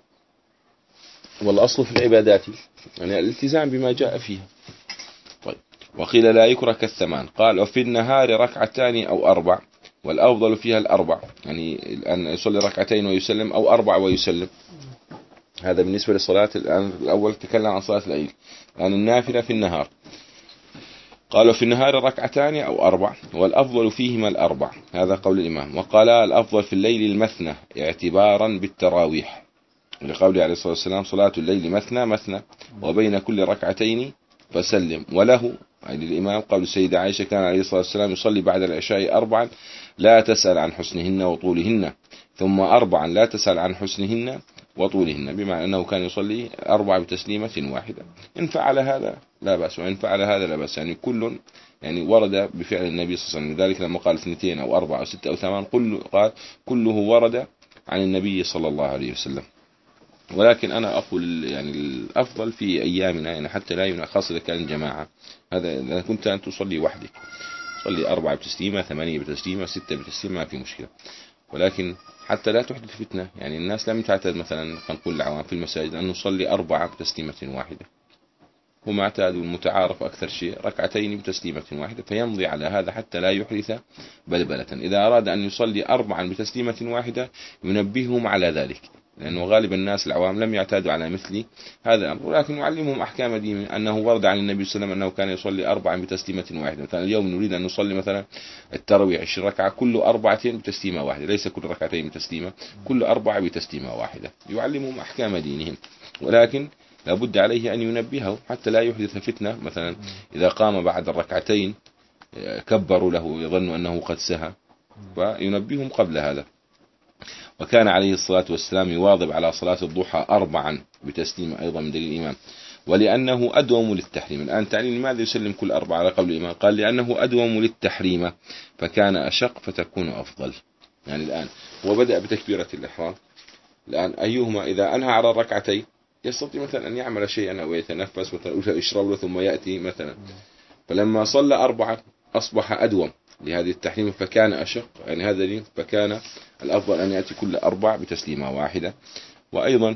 والأصل في العبادات يعني الالتزام بما جاء فيها. طيب وقيل لا يكره كالثمان. قال وفي النهار ركعتان أو أربع، والأفضل فيها الأربع، يعني أن يصلي ركعتين ويسلم أو أربع ويسلم. هذا بالنسبة للصلاة. الآن الأول تكلم عن صلاة الليل، الآن النافلة في النهار. قالوا في النهار ركعتان أو أربع، والأفضل فيهما الأربع، هذا قول الإمام. وقال الأفضل في الليل المثنى اعتبارا بالتراويح، لقوله عليه الصلاة والسلام صلاة الليل مثنى مثنى وبين كل ركعتين فسلم. وله يعني الإمام قول السيدة عائشة كان عليه الصلاة والسلام يصلي بعد العشاء أربعا لا تسأل عن حسنهن وطولهن، ثم أربعا لا تسأل عن حسنهن وطولهن، بمعنى أنه كان يصلي أربع بتسليمة واحدة. إن فعل هذا لا بأس، وإن فعل هذا لا بأس، يعني كل يعني ورد بفعل النبي صلى الله عليه وسلم. لذلك لما قال اثنتين أو أربعة أو ستة أو ثمان كل قال كله ورد عن النبي صلى الله عليه وسلم. ولكن أنا أقول يعني الأفضل في أيامنا، يعني حتى لا يمنع، خاصة إذا كان جماعة. هذا إذا كنت أن تصلي وحدك صلي أربعة بتسليمة ثمانية بتسليمة ستة بتسليمة ما في مشكلة، ولكن حتى لا تحدث فتنة. يعني الناس لم تعتاد مثلا نقول العوام في المساجد أن نصلي أربعة بتسليمة واحدة، هو ما اعتاد المتعارف أكثر شيء ركعتين بتسليمة واحدة، فيمضي على هذا حتى لا يحدث بلبلة. إذا أراد أن يصلي أربعا بتسليمة واحدة ينبههم على ذلك، لأنه غالب الناس العوام لم يعتادوا على مثل هذا الأمر، ولكن يعلمهم أحكام دين، أنه ورد عن النبي صلى الله عليه وسلم أنه كان يصلي أربعا بتسليمة واحدة. مثلا اليوم نريد أن نصلي مثلا التراويح عشر ركعة، كل أربعتين بتسليمة واحدة، ليس كل ركعتين بتسليمة، كل أربعة بتسليمة واحدة، يعلمهم أحكام دينهم. ولكن لابد عليه أن ينبهه حتى لا يحدث فتنة. مثلا إذا قام بعد الركعتين كبروا له يظن أنه قد سهى، فينبههم قبل هذا. وكان عليه الصلاة والسلام يواظب على صلاة الضحى أربعا بتسليم أيضا من دليل الإمام، ولأنه أدوم للتحريم. الآن تعليم لماذا يسلم كل أربعة على قول الإمام؟ قال لأنه أدوم للتحريم فكان أشق فتكون أفضل. يعني الآن هو بدأ بتكبيرة الإحرام، الآن أيهما إذا أنهى على الركعتين يستطيع مثلا أن يعمل شيئا أو يتنفس مثلا يشرب ثم يأتي مثلا، فلما صلى أربعة أصبح أدوم لهذه التحريم فكان أشق، يعني هذا فكان الأفضل أن يأتي كل أربع بتسليمة واحدة. وأيضا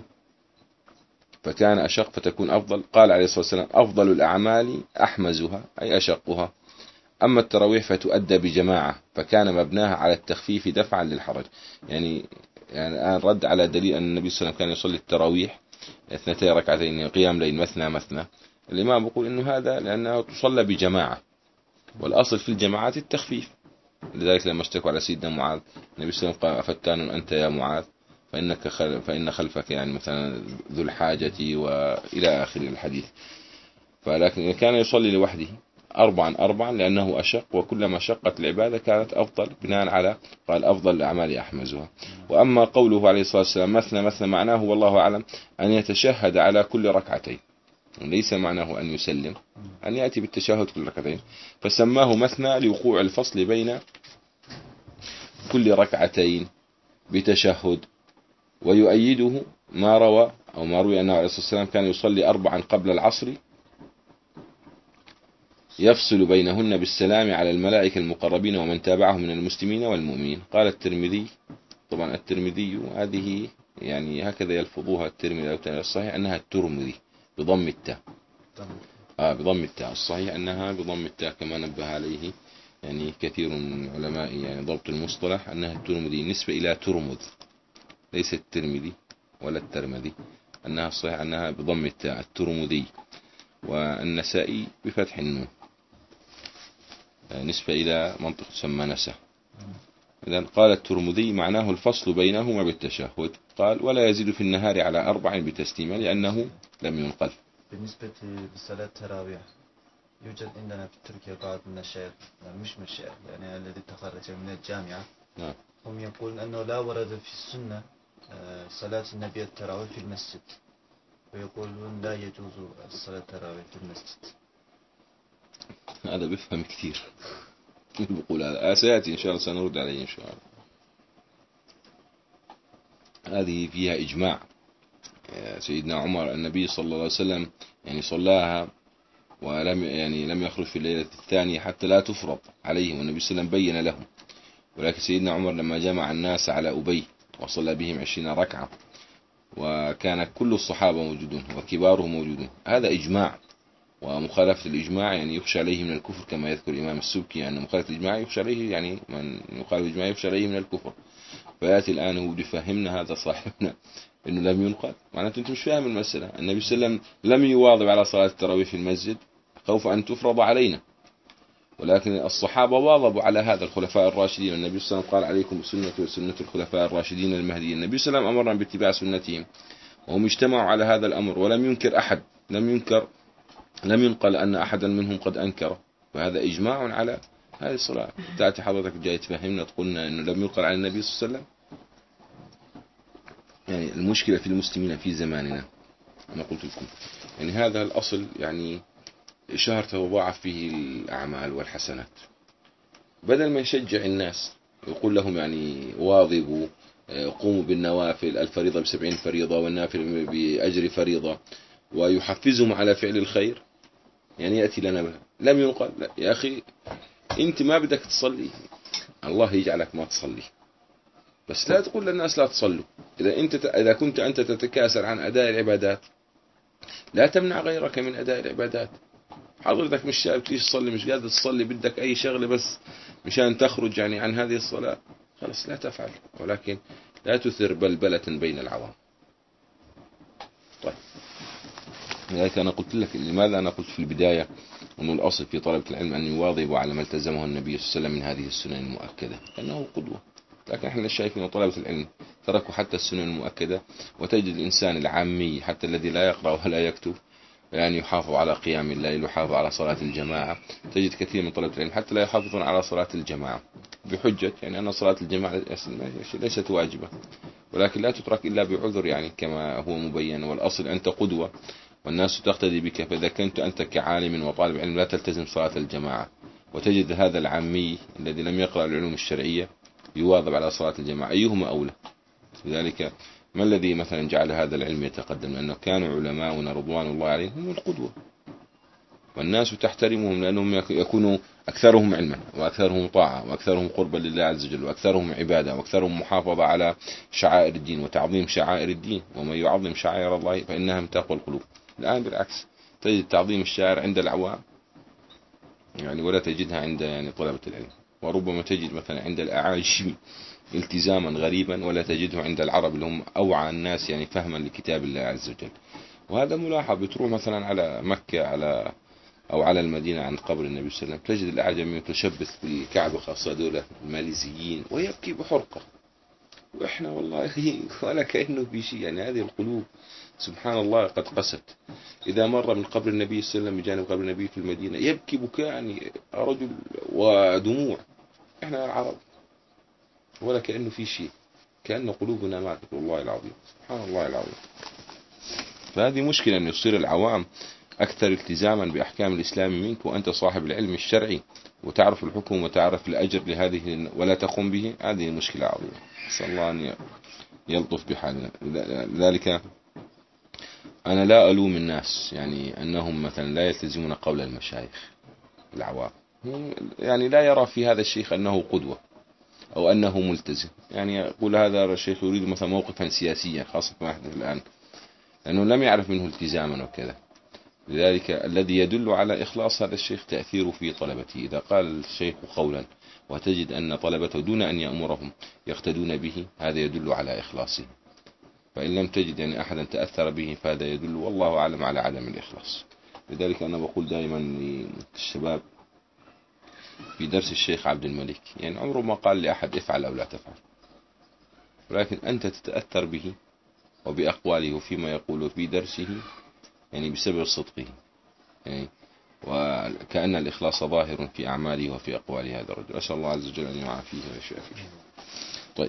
فكان أشق فتكون أفضل. قال عليه الصلاة والسلام أفضل الأعمال أحمزها أي أشقها، أما التراويح فتؤدى بجماعة فكان مبناها على التخفيف دفعا للحرج. يعني يعني الآن رد على دليل أن النبي صلى الله عليه وسلم كان يصلي التراويح اثنتي ركعتين قيام ليل مثنى مثنى. الإمام يقول إنه هذا لأنه تصلى بجماعة، والأصل في الجماعات التخفيف. لذلك لما اشتكوا على سيدنا معاذ النبي صلى الله عليه وسلم قال أفتان أنت يا معاذ فإنك خل... فإن خلفك يعني مثلا ذو الحاجة وإلى آخر الحديث. فلكن كان يصلي لوحده أربعا أربعا لأنه أشق، وكلما شقت العبادة كانت أفضل بناء على قال أفضل الأعمال أحمزها. وأما قوله عليه الصلاة والسلام مثنى مثنى معناه والله أعلم أن يتشهد على كل ركعتين، ليس معناه أن يسلم، أن يأتي بالتشهد كل ركعتين، فسماه مثنى لوقوع الفصل بين كل ركعتين بتشهد. ويؤيده ما روى أو ما روي أنه عليه الصلاة والسلام كان يصلي أربعا قبل العصر يفصل بينهن بالسلام على الملائكة المقربين ومن تابعهم من المسلمين والمؤمنين. قال الترمذي، طبعا الترمذي هذه يعني هكذا يلفظوها الترمذي أو الصحيح أنها الترمذي بضم التاء، آه بضم التاء، الصحيح أنها بضم التاء كما نبه عليه يعني كثير من العلماء يعني ضبط المصطلح أنها الترمذي نسبة إلى ترمذ، ليس الترمذي ولا الترمذي، أنها الصحيح أنها بضم التاء الترمذي. والنسائي بفتح النون نسبة إلى منطقة تسمى نسا. إذن قال الترمذي معناه الفصل بينهما بالتشهد. قال ولا يزيد في النهار على أربع بتسليمة لأنه لم ينقل. بالنسبة لصلاة التراويح يوجد عندنا في تركيا بعض من الشيخ مش من الشيخ يعني الذي تخرج من الجامعة نعم. هم يقولون أنه لا ورد في السنة صلاة النبي التراويح في المسجد، ويقولون لا يجوز الصلاة التراويح في المسجد. هذا بفهم كثير بقول هذا سيأتي إن شاء الله سنرد عليه إن شاء الله. هذه فيها إجماع. سيدنا عمر النبي صلى الله عليه وسلم يعني صلاها ولم يعني لم يخرج في الليلة الثانية حتى لا تفرض عليهم، والنبي صلى الله عليه وسلم بين لهم. ولكن سيدنا عمر لما جمع الناس على أبي وصلى بهم عشرين ركعة وكان كل الصحابة موجودون وكبارهم موجودون، هذا إجماع. ومخالفة الإجماع يعني يخشى عليه من الكفر كما يذكر الإمام السبكي أن مخالفة الإجماع يخشى عليه يعني من يخالف الإجماع يخشى عليه من الكفر. فيأتي الآن هو يفهمنا هذا صاحبنا إنه لم ينقل، معناته أنت مش فاهم المسألة. النبي صلى الله عليه وسلم لم يواظب على صلاة التراويح في المسجد خوف أن تفرض علينا، ولكن الصحابة واظبوا على هذا الخلفاء الراشدين. النبي صلى الله عليه وسلم قال عليكم سنة وسنة الخلفاء الراشدين المهديين. النبي صلى الله عليه وسلم أمرنا باتباع سنتهم وهم اجتمعوا على هذا الأمر ولم ينكر أحد، لم ينكر لم ينقل أن أحدا منهم قد أنكره، وهذا إجماع على هذه الصلاة. تأتي حضرتك جاي تفهمنا تقولنا أنه لم ينقل عن النبي صلى الله عليه وسلم. يعني المشكلة في المسلمين في زماننا أنا قلت لكم يعني هذا الأصل يعني شهر تضاعف فيه الأعمال والحسنات، بدل ما يشجع الناس يقول لهم يعني واظبوا قوموا بالنوافل الفريضة بسبعين فريضة والنافل بأجر فريضة ويحفزهم على فعل الخير، يعني يأتي لنا بها. لم ينقل لا يا أخي أنت ما بدك تصلي الله يجعلك ما تصلي، بس لا تقول للناس لا تصلوا. إذا أنت إذا كنت أنت تتكاسل عن أداء العبادات لا تمنع غيرك من أداء العبادات. حضرتك مش شايف تيجي تصلي، مش قادر تصلي، بدك أي شغلة بس مشان تخرج يعني عن هذه الصلاة، خلاص لا تفعل، ولكن لا تثر بلبلة بين العوام. طيب، لذلك أنا قلت لك لماذا أنا قلت في البداية أن الأصل في طلبة العلم أن يواظبوا على ما التزمه النبي صلى الله عليه وسلم من هذه السنن المؤكدة، لأنه قدوة. لكن احنا شايفين طلبة العلم تركوا حتى السنن المؤكدة، وتجد الإنسان العامي حتى الذي لا يقرأ ولا يكتب يعني يحافظ على قيام الليل ويحافظ على صلاة الجماعة. تجد كثير من طلبة العلم حتى لا يحافظون على صلاة الجماعة بحجة يعني أن صلاة الجماعة ليست واجبة، ولكن لا تترك إلا بعذر يعني كما هو مبين. والأصل أنت قدوة والناس تقتدي بك، فإذا كنت أنت كعالم وطالب علم لا تلتزم صلاة الجماعة، وتجد هذا العامي الذي لم يقرأ العلوم الشرعية يواظب على صلاة الجماعة، أيهما أولى؟ لذلك ما الذي مثلا جعل هذا العلم يتقدم؟ لأنه كانوا علماؤنا رضوان الله عليهم هم القدوة، والناس تحترمهم لأنهم يكونوا أكثرهم علما وأكثرهم طاعة وأكثرهم قربا لله عز وجل وأكثرهم عبادة وأكثرهم محافظة على شعائر الدين وتعظيم شعائر الدين، ومن يعظم شعائر الله فإنها من تقوى القلوب. الآن بالعكس، تجد تعظيم الشعائر عند العوام يعني ولا تجدها عند يعني طلبة العلم، وربما تجد مثلا عند الأعاجم التزاما غريبا ولا تجده عند العرب اللي هم أوعى الناس يعني فهما لكتاب الله عز وجل. وهذا ملاحظ، بتروح مثلا على مكة على أو على المدينة عند قبر النبي صلى الله عليه وسلم، تجد الأعجم يتشبث بالكعبة، خاصة دولة الماليزيين، ويبكي بحرقة، وإحنا والله ولا كأنه في شيء. يعني هذه القلوب سبحان الله قد قست. إذا مر من قبر النبي صلى الله عليه وسلم بجانب قبر النبي في المدينة يبكي بكاء يعني رجل ودموع، إحنا العرب ولا كأنه في شيء، كأن قلوبنا ماتت والله العظيم، سبحان الله العظيم. فهذه مشكلة أن يصير العوام أكثر التزاما بأحكام الإسلام منك، وأنت صاحب العلم الشرعي وتعرف الحكم وتعرف الأجر لهذه ولا تقوم به. هذه مشكلة عظيمة، نسأل الله أن يلطف بحالنا. لذلك أنا لا ألوم الناس يعني أنهم مثلا لا يلتزمون قول المشايخ العوام، يعني لا يرى في هذا الشيخ أنه قدوة أو أنه ملتزم، يعني يقول هذا الشيخ يريد مثلا موقفا سياسيا، خاصة ما يحدث الآن، لأنه لم يعرف منه التزاما وكذا. لذلك الذي يدل على إخلاص هذا الشيخ تأثيره في طلبته. إذا قال الشيخ قولا وتجد أن طلبته دون أن يأمرهم يقتدون به، هذا يدل على إخلاصه. فإن لم تجد يعني أحدا تأثر به فهذا يدل والله أعلم على عدم الإخلاص. لذلك أنا بقول دائما للشباب في درس الشيخ عبد الملك، يعني عمره ما قال لأحد افعل أو لا تفعل، ولكن أنت تتأثر به وبأقواله وفيما يقوله في درسه يعني بسبب صدقه، يعني وكأن الإخلاص ظاهر في أعماله وفي أقوال هذا الرجل. أسأل الله عز وجل أن يعافيه ويشافيه. طيب،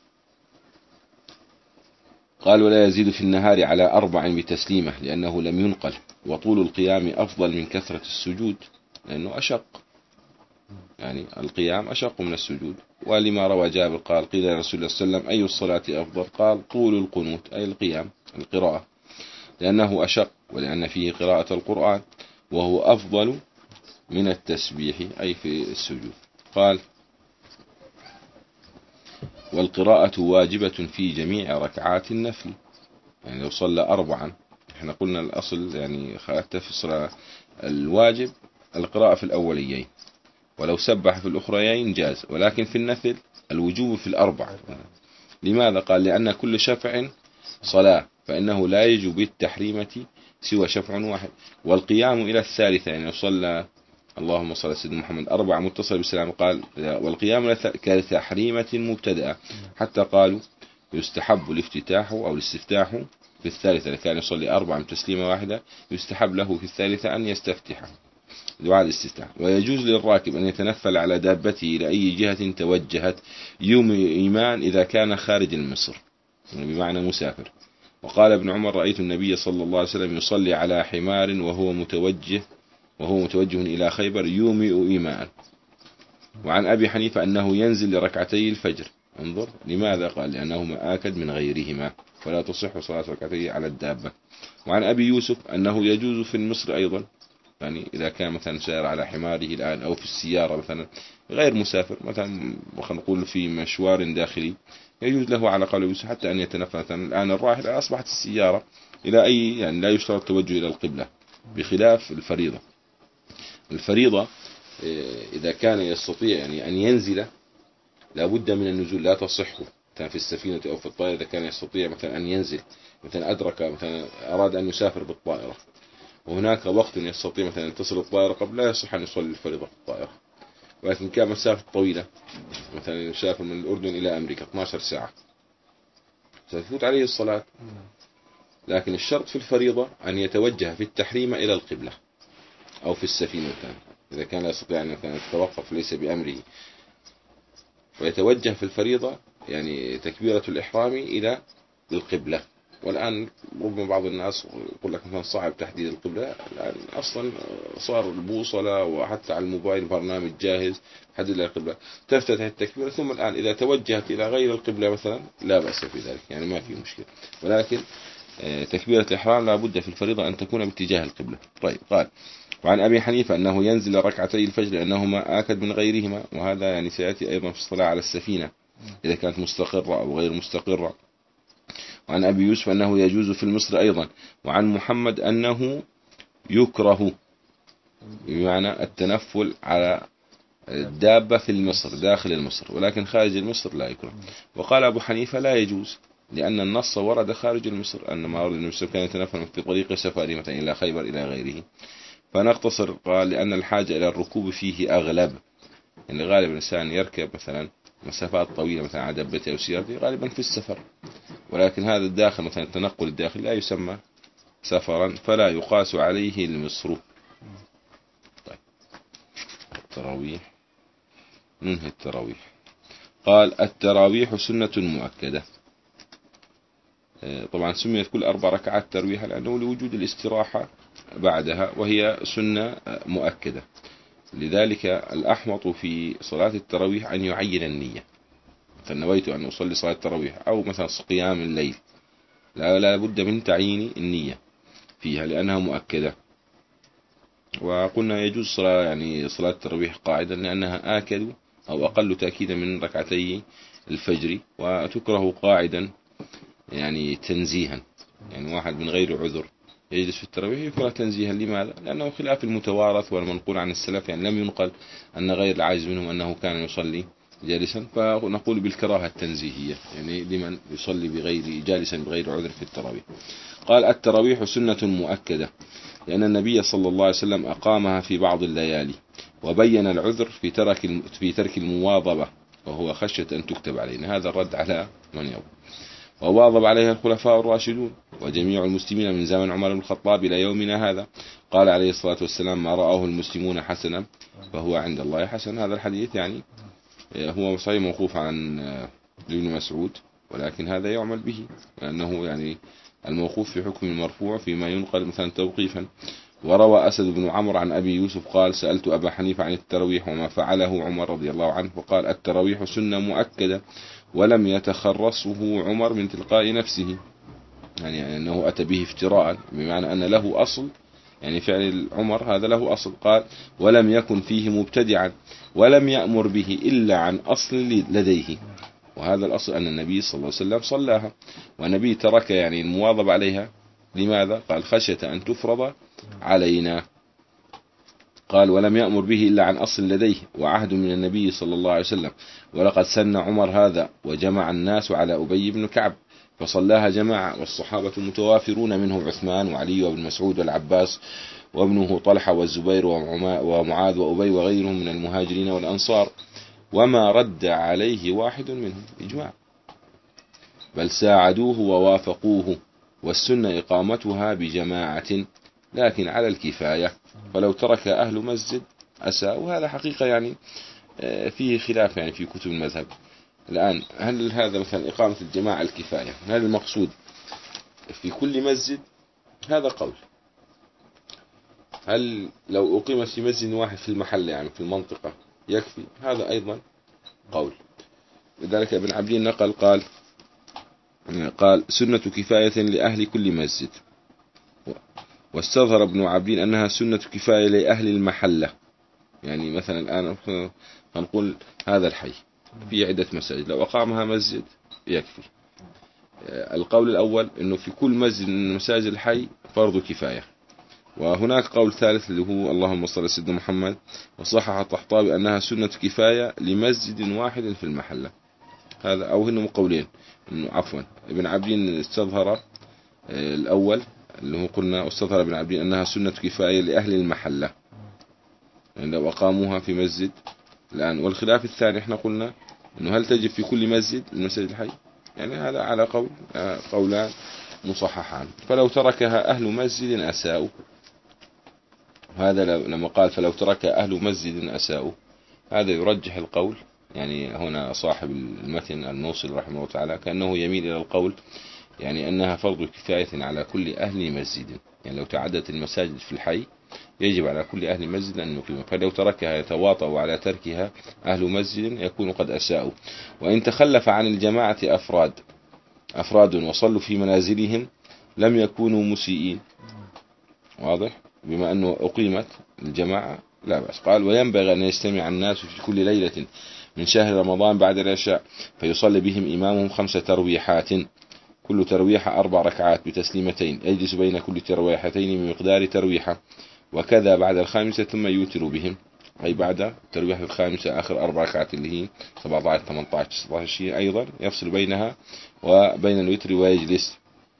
قال ولا يزيد في النهار على أربع بتسليمة لأنه لم ينقل، وطول القيام أفضل من كثرة السجود لأنه أشق، يعني القيام أشق من السجود. ولما روى جابر قال قيل يا رسول الله صلى الله عليه وسلم أي الصلاة أفضل؟ قال طول القنوت أي القيام القراءة، لأنه أشق ولأن فيه قراءة القرآن، وهو أفضل من التسبيح أي في السجود. قال والقراءة واجبة في جميع ركعات النفل، يعني لو صلى أربعا، احنا قلنا الأصل يعني خالفت في الصلاة الواجب القراءة في الأوليين، ولو سبح في الأخريين جاز، ولكن في النفل الوجوب في الأربع. لماذا؟ قال لأن كل شفع صلاة، فإنه لا يجب بالتحريمة سوى شفع واحد. والقيام إلى الثالثة، يعني صلى اللهم صل على سيدنا محمد أربع متصل بالسلام، قال والقيام كتحريمة مبتدأة، حتى قالوا يستحب الافتتاح أو الاستفتاح في الثالثة، كان يصلي أربع تسليمة واحدة يستحب له في الثالثة أن يستفتح دعاء الاستفتاح. ويجوز للراكب أن يتنفل على دابته إلى أي جهة توجهت يوم إيمان إذا كان خارج المصر، يعني بمعنى مسافر. وقال ابن عمر رأيت النبي صلى الله عليه وسلم يصلي على حمار وهو متوجه وهو متوجه إلى خيبر يومئ إيمان. وعن أبي حنيفة أنه ينزل لركعتي الفجر. انظر لماذا؟ قال لأنهما آكد من غيرهما فلا تصح صلاة ركعتي على الدابة. وعن أبي يوسف أنه يجوز في المصر أيضا، يعني إذا كان مثلا سائر على حماره الآن أو في السيارة مثلا غير مسافر، مثلا خلينا نقول في مشوار داخلي، يجوز له على قول يوسف حتى أن يتنفل. مثلا الآن الراحلة أصبحت السيارة إلى أي يعني لا يشترط التوجه إلى القبلة، بخلاف الفريضة. الفريضة إذا كان يستطيع يعني أن ينزل لا بد من النزول، لا تصح مثلا في السفينة أو في الطائرة. إذا كان يستطيع مثلا أن ينزل، مثلا أدرك مثلا أراد أن يسافر بالطائرة وهناك وقت يستطيع مثلا أن تصل الطائرة قبل، لا يصح أن يصلي الفريضة في الطائرة. ولكن كان مسافة طويلة، مثلا يسافر من الأردن إلى أمريكا اثنتي عشرة ساعة، ستفوت عليه الصلاة. لكن الشرط في الفريضة أن يتوجه في التحريم إلى القبلة أو في السفينة مثلا، إذا كان لا يستطيع أن يتوقف ليس بأمره، ويتوجه في الفريضة يعني تكبيرة الإحرام إلى القبلة. والآن ربما بعض الناس يقول لك مثلا صعب تحديد القبلة، الآن أصلا صار البوصلة وحتى على الموبايل برنامج جاهز حدد لها القبلة، تفتتح التكبيرة ثم الآن إذا توجهت إلى غير القبلة مثلا لا بأس في ذلك، يعني ما في مشكلة. ولكن تكبيرة الإحرام لا بد في الفريضة أن تكون باتجاه القبلة. طيب، قال وعن أبي حنيفة أنه ينزل ركعتي الفجر لأنهما آكد من غيرهما، وهذا يعني سيأتي أيضا في الصلاة على السفينة إذا كانت مستقرة أو غير مستقرة. وعن أبي يوسف أنه يجوز في المصر أيضا. وعن محمد أنه يكره، بمعنى التنفل على الدابة في المصر داخل المصر، ولكن خارج المصر لا يكره. وقال أبو حنيفة لا يجوز، لأن النص ورد خارج المصر أن ما ورد المصر كان يتنفل في طريق سفر مثلا إلى خيبر إلى غيره. فنقتصر، قال لأن الحاجة إلى الركوب فيه أغلب، يعني غالبا الإنسان يركب مثلا مسافات طويلة مثلا على دابته أو سيارته غالبا في السفر، ولكن هذا الداخل مثلا التنقل الداخلي لا يسمى سفرا، فلا يقاس عليه المصر. طيب، التراويح، ننهي التراويح. قال التراويح سنة مؤكدة. طبعا سميت كل أربع ركعات ترويحا لأنه لوجود الاستراحة بعدها، وهي سنة مؤكدة. لذلك الأحوط في صلاة التراويح أن يعين النية، مثلا نويت أن أصلي صلاة التراويح أو مثلا قيام الليل، لا لا بد من تعيين النية فيها لأنها مؤكدة. وقلنا يجوز صلاة يعني صلاة التراويح قاعدة لأنها آكد أو أقل تأكيدا من ركعتي الفجر، وتكره قاعدا يعني تنزيها، يعني واحد من غير عذر يجلس في التراويح يكره تنزيها. لماذا؟ لأنه خلاف المتوارث والمنقول عن السلف، يعني لم ينقل أن غير العاجز منهم أنه كان يصلي جالسا، فنقول بالكراهة التنزيهية يعني لمن يصلي بغير جالسا بغير عذر في التراويح. قال التراويح سنة مؤكدة لأن النبي صلى الله عليه وسلم أقامها في بعض الليالي، وبين العذر في ترك في ترك المواظبة وهو خشية أن تكتب علينا. هذا الرد على من يظن. وواظب عليها الخلفاء الراشدون وجميع المسلمين من زمن عمر بن الخطاب إلى يومنا هذا. قال عليه الصلاة والسلام ما رآه المسلمون حسنا فهو عند الله حسن. هذا الحديث يعني هو صحيح موقوف عن ابن مسعود، ولكن هذا يعمل به لأنه يعني الموقوف في حكم المرفوع فيما ينقل مثلا توقيفا. وروى أسد بن عمرو عن أبي يوسف قال سألت أبا حنيفة عن التراويح وما فعله عمر رضي الله عنه، وقال التراويح سنة مؤكدة ولم يتخرصه عمر من تلقاء نفسه، يعني أنه أتى به افتراء، بمعنى أن له أصل، يعني فعل عمر هذا له أصل. قال ولم يكن فيه مبتدعا ولم يأمر به إلا عن أصل لديه، وهذا الأصل أن النبي صلى الله عليه وسلم صلاها، والنبي ترك يعني المواظب عليها. لماذا؟ قال خشية أن تفرض علينا. قال ولم يأمر به إلا عن أصل لديه وعهد من النبي صلى الله عليه وسلم. ولقد سن عمر هذا وجمع الناس على أبي بن كعب فصلاها جماعة، والصحابة متوافرون منهم عثمان وعلي وابن مسعود والعباس وابنه طلحة والزبير ومعاذ وأبي وغيرهم من المهاجرين والأنصار، وما رد عليه واحد منهم إجماع، بل ساعدوه ووافقوه. والسنة إقامتها بجماعة لكن على الكفاية، فلو ترك أهل مسجد أساء. وهذا حقيقة يعني فيه خلاف يعني في كتب المذهب الآن، هل هذا مثلا إقامة الجماعة الكفاية هل المقصود في كل مسجد؟ هذا قول. هل لو أقيمت في مسجد واحد في المحل يعني في المنطقة يكفي؟ هذا أيضا قول. لذلك ابن عبدين نقل قال قال سنة كفاية لأهل كل مسجد، واستظهر ابن عبدين أنها سنة كفاية لأهل المحلة. يعني مثلا الآن فنقول هذا الحي في عدة مساجد، لو أقامها مسجد يكفي. القول الأول أنه في كل مسجد من مساجد الحي فرض كفاية. وهناك قول ثالث اللي هو اللهم صل على سيدنا محمد، وصحح الطحطاوي أنها سنة كفاية لمسجد واحد في المحلة. هذا أو هن قولين، إنه عفوا ابن عابدين استظهر الأول اللي هو قلنا استظهر ابن عابدين أنها سنة كفاية لأهل المحلة، يعني لو أقاموها في مسجد الآن. والخلاف الثاني احنا قلنا إنه هل تجب في كل مسجد من مسجد الحي، يعني هذا على قول قولان مصححان. فلو تركها أهل مسجد أساءوا، هذا لما قال فلو ترك أهل مسجد أساءوا، هذا يرجح القول، يعني هنا صاحب المتن الموصل رحمه الله تعالى كأنه يميل إلى القول يعني أنها فرض كفاية على كل أهل مسجد، يعني لو تعدت المساجد في الحي يجب على كل أهل مسجد أن يقيموا، فلو تركها يتواطأ على تركها أهل مسجد يكون قد أساءوا. وإن تخلف عن الجماعة أفراد أفراد وصلوا في منازلهم لم يكونوا مسيئين، واضح، بما أنه أقيمت الجماعة لا بأس. قال وينبغي أن يجتمع الناس في كل ليلة من شهر رمضان بعد العشاء فيصلي بهم إمامهم خمس ترويحات، كل ترويحة أربع ركعات بتسليمتين، يجلس بين كل ترويحتين بمقدار ترويحة، وكذا بعد الخامسة ثم يوتر بهم، أي بعد الترويحة الخامسة آخر أربع ركعات اللي هي سبعة عشر ثمانية عشر تسعة عشر أيضا يفصل بينها وبين الوتر ويجلس.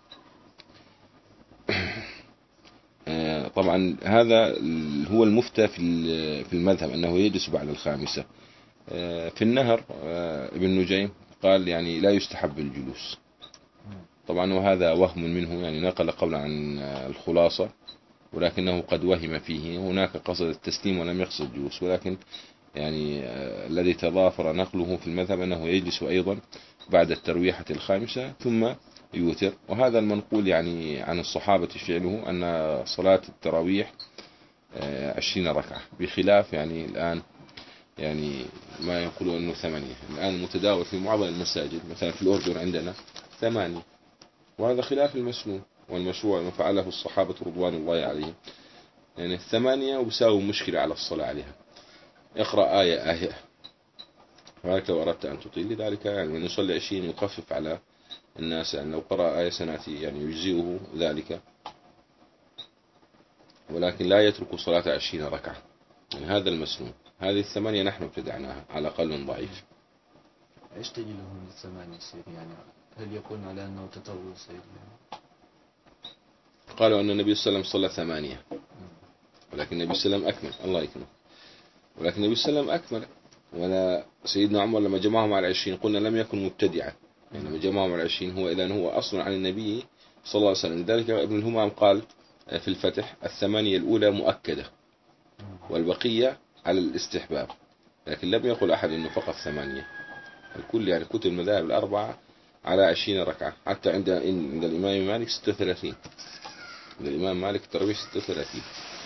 طبعا هذا هو المفتى في المذهب أنه يجلس بعد الخامسة. في النهر ابن نجيم قال يعني لا يستحب الجلوس، طبعا وهذا وهم منه، يعني نقل قولا عن الخلاصة ولكنه قد وهم فيه، هناك قصد التسليم ولم يقصد الجلوس، ولكن يعني الذي تضافر نقله في المذهب أنه يجلس أيضا بعد الترويحة الخامسة ثم يوتر. وهذا المنقول يعني عن الصحابة فعله أن صلاة التراويح عشرين ركعة، بخلاف يعني الآن يعني ما يقولون أنه ثمانية، الآن متداول في معظم المساجد مثلا في الأردن عندنا ثمانية، وهذا خلاف المسنون والمشروع ما فعله الصحابة رضوان الله عليهم، يعني الثمانية وبساوي مشكلة على الصلاة عليها، اقرأ آية آية، وهذا لو أردت أن تطيل لذلك يعني من يصلي عشرين يخفف على الناس، يعني لو قرأ آية سنأتي يعني يجزئه ذلك، ولكن لا يترك صلاة عشرين ركعة، يعني هذا المسنون. هذه الثمانية نحن ابتدعناها على قول ضعيف. ايش دليلهم للثمانية سيد، يعني هل يكون على أنه تطور سيد؟ قالوا أن النبي صلى الله عليه وسلم صلى ثمانية، ولكن النبي صلى الله عليه وسلم أكمل، الله يكرمه، ولكن النبي صلى الله عليه وسلم أكمل. ولا سيدنا عمر لما جمعهم على العشرين قلنا لم يكن مبتدعا، يعني لما جمعهم على العشرين هو إذن هو أصل عن النبي صلى الله عليه وسلم. لذلك ابن الهمام قال في الفتح الثمانية الأولى مؤكدة والبقية على الاستحباب، لكن لم يقل أحد إنه فقط ثمانية، الكل يعني كتب المذاهب الأربعة على عشرين ركعة، حتى عند عند الإمام مالك ستة وثلاثين، عند الإمام مالك التراويح ستة وثلاثين.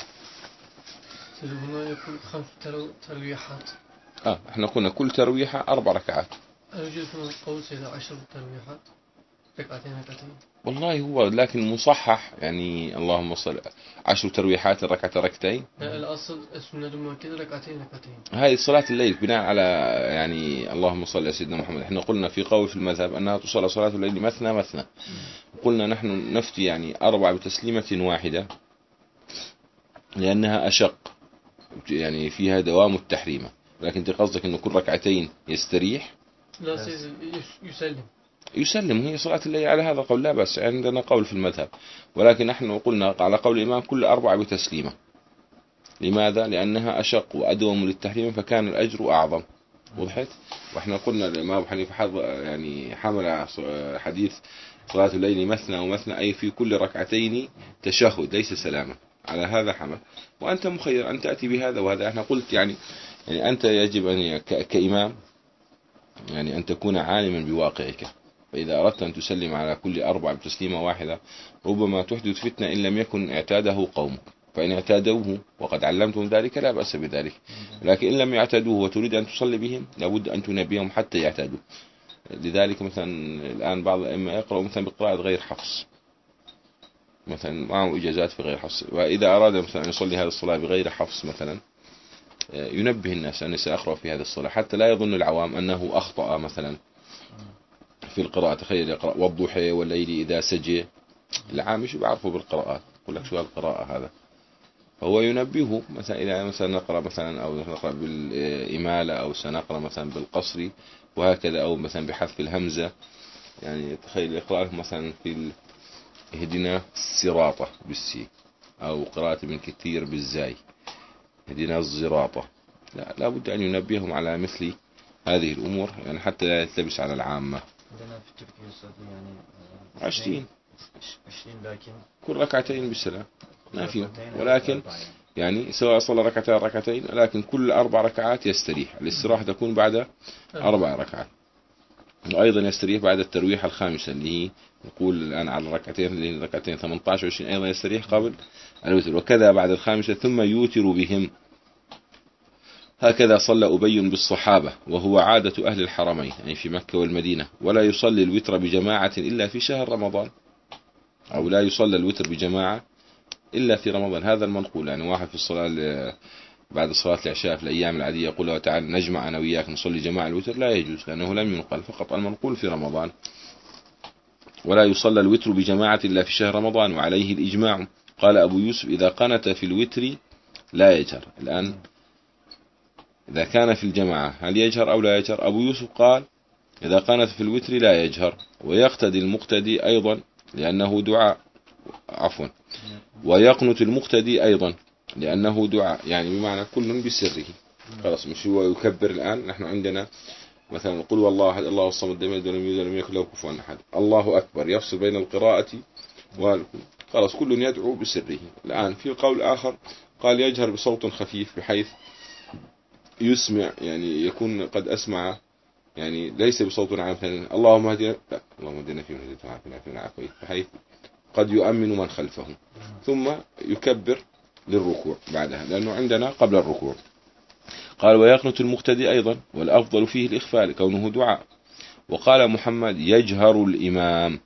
هنا يكون خمس ترويحات. آه إحنا قلنا كل ترويحة أربع ركعات. أوجد هنا قول سيدة عشر ترويحات ركعتين ركعتين. والله هو لكن مصحح يعني اللهم صل عشر ترويحات ركعة ركعتين. الأصل السنة المؤكدة ركعتين ركعتين. هذه صلاة الليل بناء على يعني اللهم صل على سيدنا محمد. إحنا قلنا في قول في المذهب أنها تصلى صلاة الليل مثنى مثنى. قلنا نحن نفتي يعني أربع بتسليمة واحدة لأنها أشق يعني فيها دوام التحريمة، لكن أنت قصدك إنه كل ركعتين يستريح. لا سيد يسلم. يسلم، هي صلاة الليل على هذا القول لا بس، عندنا قول في المذهب، ولكن نحن قلنا على قول الإمام كل أربعة بتسليمة. لماذا؟ لأنها أشق وأدوم للتحريم فكان الأجر أعظم. وضحت؟ وإحنا قلنا الإمام أبو حنيفة حض يعني حمل حديث صلاة الليل مثنى ومثنى أي في كل ركعتين تشهد ليس سلامة، على هذا حمل. وأنت مخير أن تأتي بهذا وهذا. إحنا قلت يعني يعني أنت يجب أن كإمام يعني أن تكون عالما بواقعك، فإذا أردت أن تسلم على كل أربع بتسليمة واحدة ربما تحدث فتنة إن لم يكن اعتاده قومك، فإن اعتادوه وقد علمتهم ذلك لا بأس بذلك، لكن إن لم يعتادوه وتريد أن تصلي بهم لابد أن تنبيهم حتى يعتادوا. لذلك مثلا الآن بعض الأئمة يقرأ مثلا بقراءة غير حفص، مثلا معه إجازات في غير حفص، وإذا أراد مثلا أن يصلي هذه الصلاة بغير حفص مثلا ينبه الناس أني سأقرأ في هذه الصلاة حتى لا يظن العوام أنه أخطأ مثلا في في القراءة، تخيل يقرأ والضحى والليل إذا سجى، العام شو بعرفه بالقراءات، يقول لك شو هالقراءة هذا، فهو ينبهه مثلا إذا مثلا نقرأ مثلا أو نقرأ بالإمالة أو سنقرأ مثلا بالقصر وهكذا، أو مثلا بحذف الهمزة، يعني تخيل يقرأ لهم مثلا في اهدنا الصراط بالسين، أو قراءة ابن كثير بالزاي اهدنا الزراطة، لا لابد أن ينبههم على مثل هذه الأمور، يعني حتى لا يلتبس على العامة. عندنا في تركيا أستاذ يعني عشرين عشرين لكن كل ركعتين بالسلام ما فيه، ولكن يعني سواء صلى ركعتين ركعتين، لكن كل أربع ركعات يستريح، الاستراحة تكون بعد أربع ركعات، وأيضا يستريح بعد الترويح الخامسة اللي هي نقول الآن على الركعتين اللي هي ركعتين ثمانية عشر وعشرين، أيضا يستريح قبل الوتر، وكذا بعد الخامسة ثم يوتر بهم. هكذا صلى أبي بالصحابة وهو عادة أهل الحرمين يعني في مكة والمدينة، ولا يصلي الوتر بجماعة إلا في شهر رمضان، أو لا يصلى الوتر بجماعة إلا في رمضان، هذا المنقول. يعني واحد في الصلاة بعد صلاة العشاء في الأيام العادية يقول له تعال نجمع أنا وياك نصلي جماعة الوتر، لا يجوز، لأنه لم ينقل، فقط المنقول في رمضان. ولا يصلى الوتر بجماعة إلا في شهر رمضان، وعليه الإجماع. قال أبو يوسف إذا قنت في الوتر لا يجهر. الآن إذا كان في الجماعة هل يجهر أو لا يجهر؟ أبو يوسف قال إذا قنت في الوتر لا يجهر، ويقتدي المقتدي أيضا لأنه دعاء، عفوا ويقنت المقتدي أيضا لأنه دعاء، يعني بمعنى كل بسره، خلاص مش هو يكبر. الآن نحن عندنا مثلا نقول والله أحد الله الصمد لم يلد ولم يولد ولم يكن له كفوا أحد، الله أكبر، يفصل بين القراءة والكل، خلاص كل يدعو بسره. الآن في قول آخر قال يجهر بصوت خفيف بحيث يسمع، يعني يكون قد أسمع، يعني ليس بصوت عام مثلا اللهم هدنا، لا اللهم هدنا فيمن هديت وعافنا فيمن عافيت، بحيث قد يؤمن من خلفه، ثم يكبر للركوع بعدها، لأنه عندنا قبل الركوع. قال ويقنت المقتدي أيضا، والأفضل فيه الإخفاء كونه دعاء. وقال محمد يجهر الإمام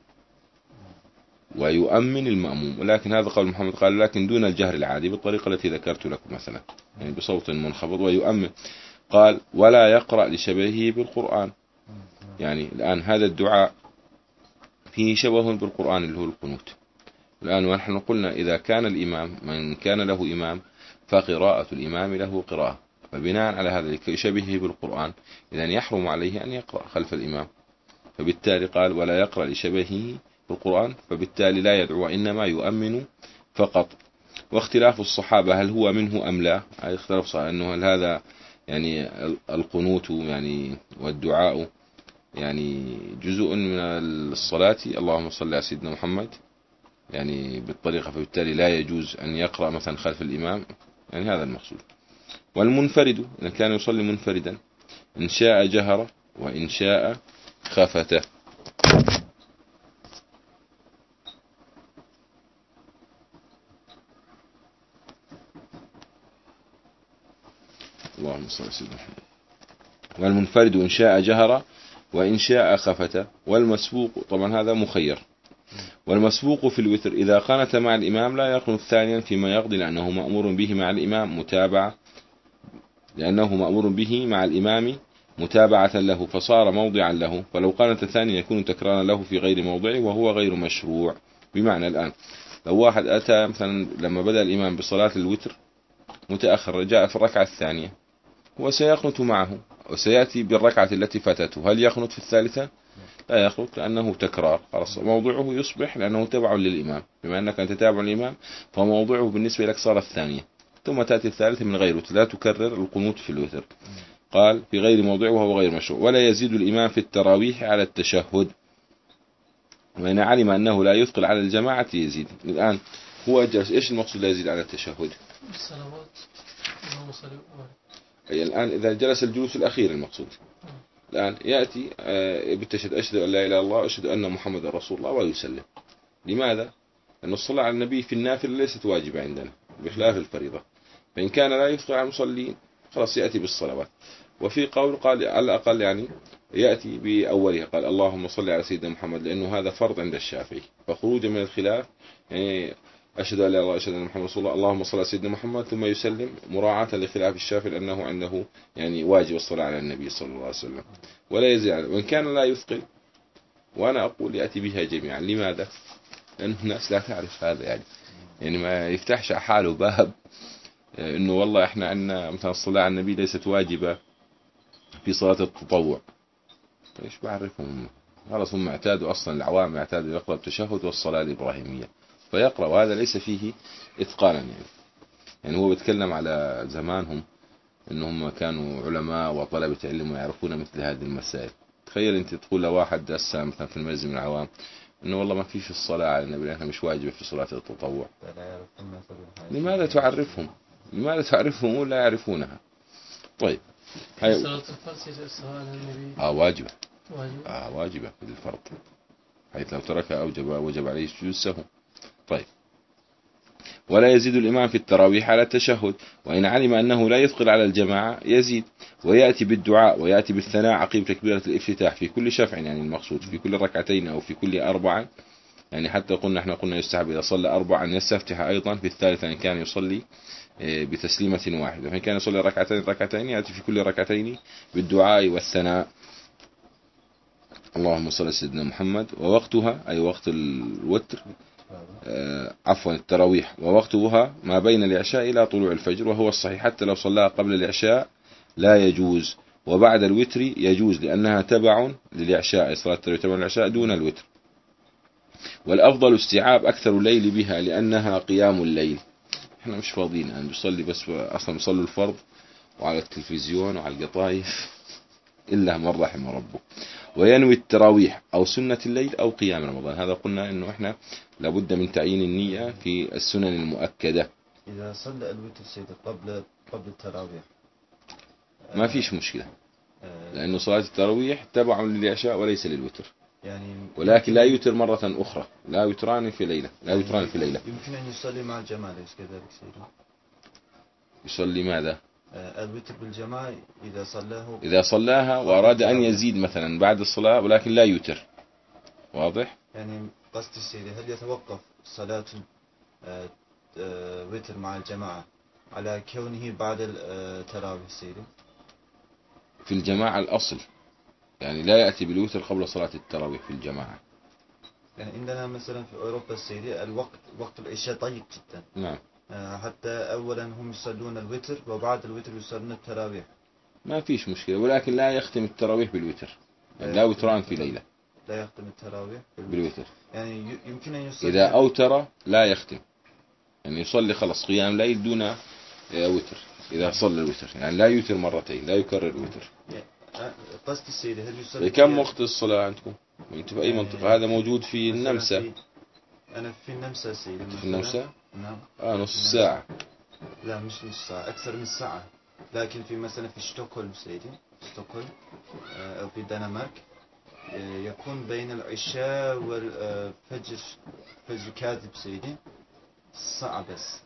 ويؤمن المأموم، ولكن هذا قول محمد، قال لكن دون الجهر العادي بالطريقة التي ذكرت لكم مثلا، يعني بصوت منخفض ويؤمن. قال ولا يقرأ لشبهه بالقرآن، يعني الآن هذا الدعاء فيه شبه بالقرآن اللي هو القنوت. الآن ونحن قلنا إذا كان الإمام من كان له إمام فقراءة الإمام له قراءة، فبناء على هذا يشبهه بالقرآن، إذن يحرم عليه أن يقرأ خلف الإمام، فبالتالي قال ولا يقرأ لشبهه بالقرآن، فبالتالي لا يدعو إنما يؤمن فقط. واختلاف الصحابة هل هو منه أم لا، اختلاف الصحابة أنه هل هذا يعني القنوت يعني والدعاء يعني جزء من الصلاة اللهم صل على سيدنا محمد يعني بالطريقة، فبالتالي لا يجوز أن يقرأ مثلا خلف الإمام، يعني هذا المقصود. والمنفرد إن كان يصلي منفردا إن شاء جهر وإن شاء خفته. اللهم صل على سيدنا محمد. والمنفرد إن شاء جهر وإن شاء خفته. والمسبوق طبعا هذا مخير. والمسبوق في الوتر إذا قنت مع الإمام لا يقنت ثانيا فيما يقضي، لأنه مأمور به مع الإمام متابعة لأنه مأمور به مع الإمام متابعة له، فصار موضعا له، فلو قنت ثانيا يكون تكرارا له في غير موضعه وهو غير مشروع. بمعنى الآن لو واحد أتى مثلا لما بدأ الإمام بصلاة الوتر متأخر جاء في الركعة الثانية، هو سيقنت معه وسيأتي بالركعة التي فاتته، هل يقنت في الثالثة؟ لا يقنت، لأنه تكرار، خلاص موضعه يصبح لأنه تبع للإمام، بما أنك أنت تابع الإمام فموضعه بالنسبة لك صار الثانية، ثم تأتي الثالثة من غير وتر، لا تكرر القنوت في الوتر. قال في غير موضعه وهو غير مشروع. ولا يزيد الإمام في التراويح على التشهد، وإن علم أنه لا يثقل على الجماعة يزيد. الآن هو جلس، إيش المقصود لا يزيد على التشهد؟ الصلوات اللهم صل وسلم. أي الآن إذا جلس الجلوس الأخير المقصود، الآن يأتي بالتشهد أشهد أن لا إله إلا الله أشهد أن محمد رسول الله ويسلم. لماذا؟ لأن الصلاة على النبي في النافلة ليست واجبة عندنا بخلاف الفريضة، فإن كان لا يثقل على المصلين خلاص يأتي بالصلوات. وفي قول قال على الأقل يعني يأتي بأولها، قال اللهم صل على سيدنا محمد، لأنه هذا فرض عند الشافعي، فخروج من الخلاف يعني أشهد أن لا إله إلا الله أشهد أن محمد رسول الله اللهم صل على سيدنا محمد ثم يسلم، مراعاة لخلاف الشافعي لأنه عنده يعني واجب الصلاة على النبي صلى الله عليه وسلم. ولا يزيد، وإن كان لا يثقل وأنا أقول يأتي بها جميعا. لماذا؟ لأن الناس لا تعرف هذا، يعني يعني ما يفتحش حاله باب إنه والله إحنا عندنا مثلا الصلاة على النبي ليست واجبة في صلاة التطوع. إيش بعرفهم؟ خلاص هم اعتادوا أصلا، العوام اعتادوا يقرأ التشهد والصلاة الإبراهيمية فيقرأ، وهذا ليس فيه إتقانا. يعني يعني هو بيتكلم على زمانهم إنهم كانوا علماء وطلبة علم ويعرفون مثل هذه المسائل. تخيل أنت تقول لواحد هسه مثلا في المسجد من العوام إنه والله ما فيش الصلاة على النبي لأنها مش واجبة في صلاة التطوع. لماذا تعرفهم؟ لماذا تعرفهم ولا يعرفونها؟ طيب هاي صلاة الفرض الصلاة على النبي آه واجبة، واجب. آه واجبة في الفرض، حيث لو تركها أوجب وجب عليه سجود السهو. طيب ولا يزيد الإمام في التراويح على التشهد، وإن علم أنه لا يثقل على الجماعة يزيد، ويأتي بالدعاء ويأتي بالثناء عقيب تكبيرة الافتتاح في كل شفع، يعني المقصود في كل ركعتين أو في كل أربعة. يعني حتى قلنا احنا قلنا يستحب إذا صلى أربعا أن يستفتح أيضا في الثالثة إن كان يصلي بتسليمة واحدة، فإن كان يصلي ركعتين ركعتين يأتي في كل ركعتين بالدعاء والثناء اللهم صل على سيدنا محمد. ووقتها أي وقت الوتر آه عفوا التراويح، ووقتها ما بين العشاء إلى طلوع الفجر، وهو الصحيح حتى لو صلاها قبل العشاء لا يجوز، وبعد الوتر يجوز لأنها تبع للعشاء، صلاة التراويح تبع للعشاء دون الوتر. والأفضل استيعاب أكثر الليل بها لأنها قيام الليل. احنا مش فاضيين يعني بصلي بس أصلا بصلوا الفرض وعلى التلفزيون وعلى القطايف إلا من رحم ربه. وينوي التراويح أو سنة الليل أو قيام رمضان. هذا قلنا إنه إحنا لابد من تعيين النية في السنن المؤكدة. إذا صلى الوتر سيد قبل قبل التراويح ما فيش مشكلة، لأنه صلاة التراويح تبع للعشاء وليس للوتر، يعني ولكن لا يوتر مرة أخرى، لا يوتران في ليلة، لا يوتران في ليلة. يمكن أن يصلي مع الجماعة ليس كذلك سيدنا؟ يصلي ماذا؟ الوتر بالجماعة إذا صلاه إذا صلاها وأراد أن يزيد مثلا بعد الصلاة ولكن لا يوتر. واضح؟ يعني قصد السيدي هل يتوقف صلاة وتر مع الجماعة على كونه بعد التراويح سيدي؟ في الجماعة الأصل يعني لا يأتي بالوتر قبل صلاة التراويح في الجماعة. يعني عندنا مثلا في أوروبا السيدي الوقت وقت العشاء ضيق جدا. نعم. حتى أولا هم يصلون الوتر وبعد الوتر يصلون التراويح. ما فيش مشكلة، ولكن لا يختم التراويح بالوتر، يعني لا وتران في ليلة. لا يختم التراويح بالوتر. يعني يمكن أن يصلي إذا أوتر لا يختم، يعني يصلي خلص قيام ليل دون وتر. إذا صلى الوتر يعني لا يوتر مرتين، لا يكرر الوتر. قصد السيدة هل يصلي كم وقت الصلاة عندكم؟ أنتم في أي منطقة؟ هذا موجود في النمسا. في أنا في النمسا سيدي. في النمسا؟ نعم. آه نص ساعة. لا مش نص ساعة، أكثر من ساعة. لكن في مثلا في ستوكهولم سيدي، ستوكهولم أو في دنمارك يكون بين العشاء والفجر فجر كاذب سيدي ساعة بس،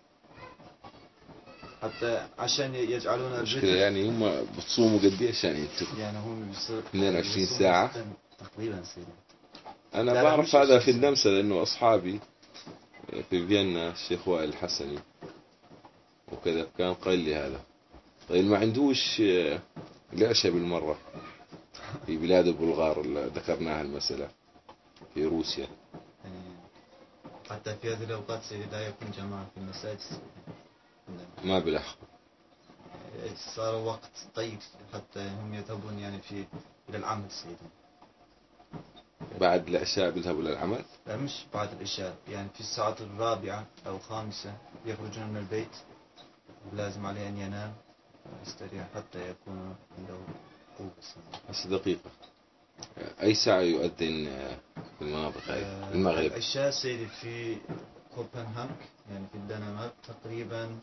حتى عشان يجعلون الوتر. يعني هم بتصوموا قديش يعني انتم؟ يعني هم اثنين وعشرين ساعة تقريبا سيدي. أنا بعرف هذا في النمسا لأنه أصحابي في فيينا الشيخ وائل الحسني وكذا كان قايل لي هذا. طيب ما عندوش العشاء بالمرة في بلاد البلغار اللي ذكرناها المسألة في روسيا. حتى في هذه الأوقات سيدي لا يكون جماعة في المساجد ما بلحق، صار وقت ضيق حتى هم يذهبون يعني في إلى العمل سيدي. بعد العشاء بيذهبوا للعمل؟ لا مش بعد العشاء، يعني في الساعة الرابعة أو الخامسة يخرجون من البيت، لازم عليه أن ينام ويستريح حتى يكون عنده قوة. بس دقيقة، أي ساعة يؤذن في المناطق هاي؟ المغرب. العشاء سيدي في كوبنهاغ يعني في الدنمارك تقريبا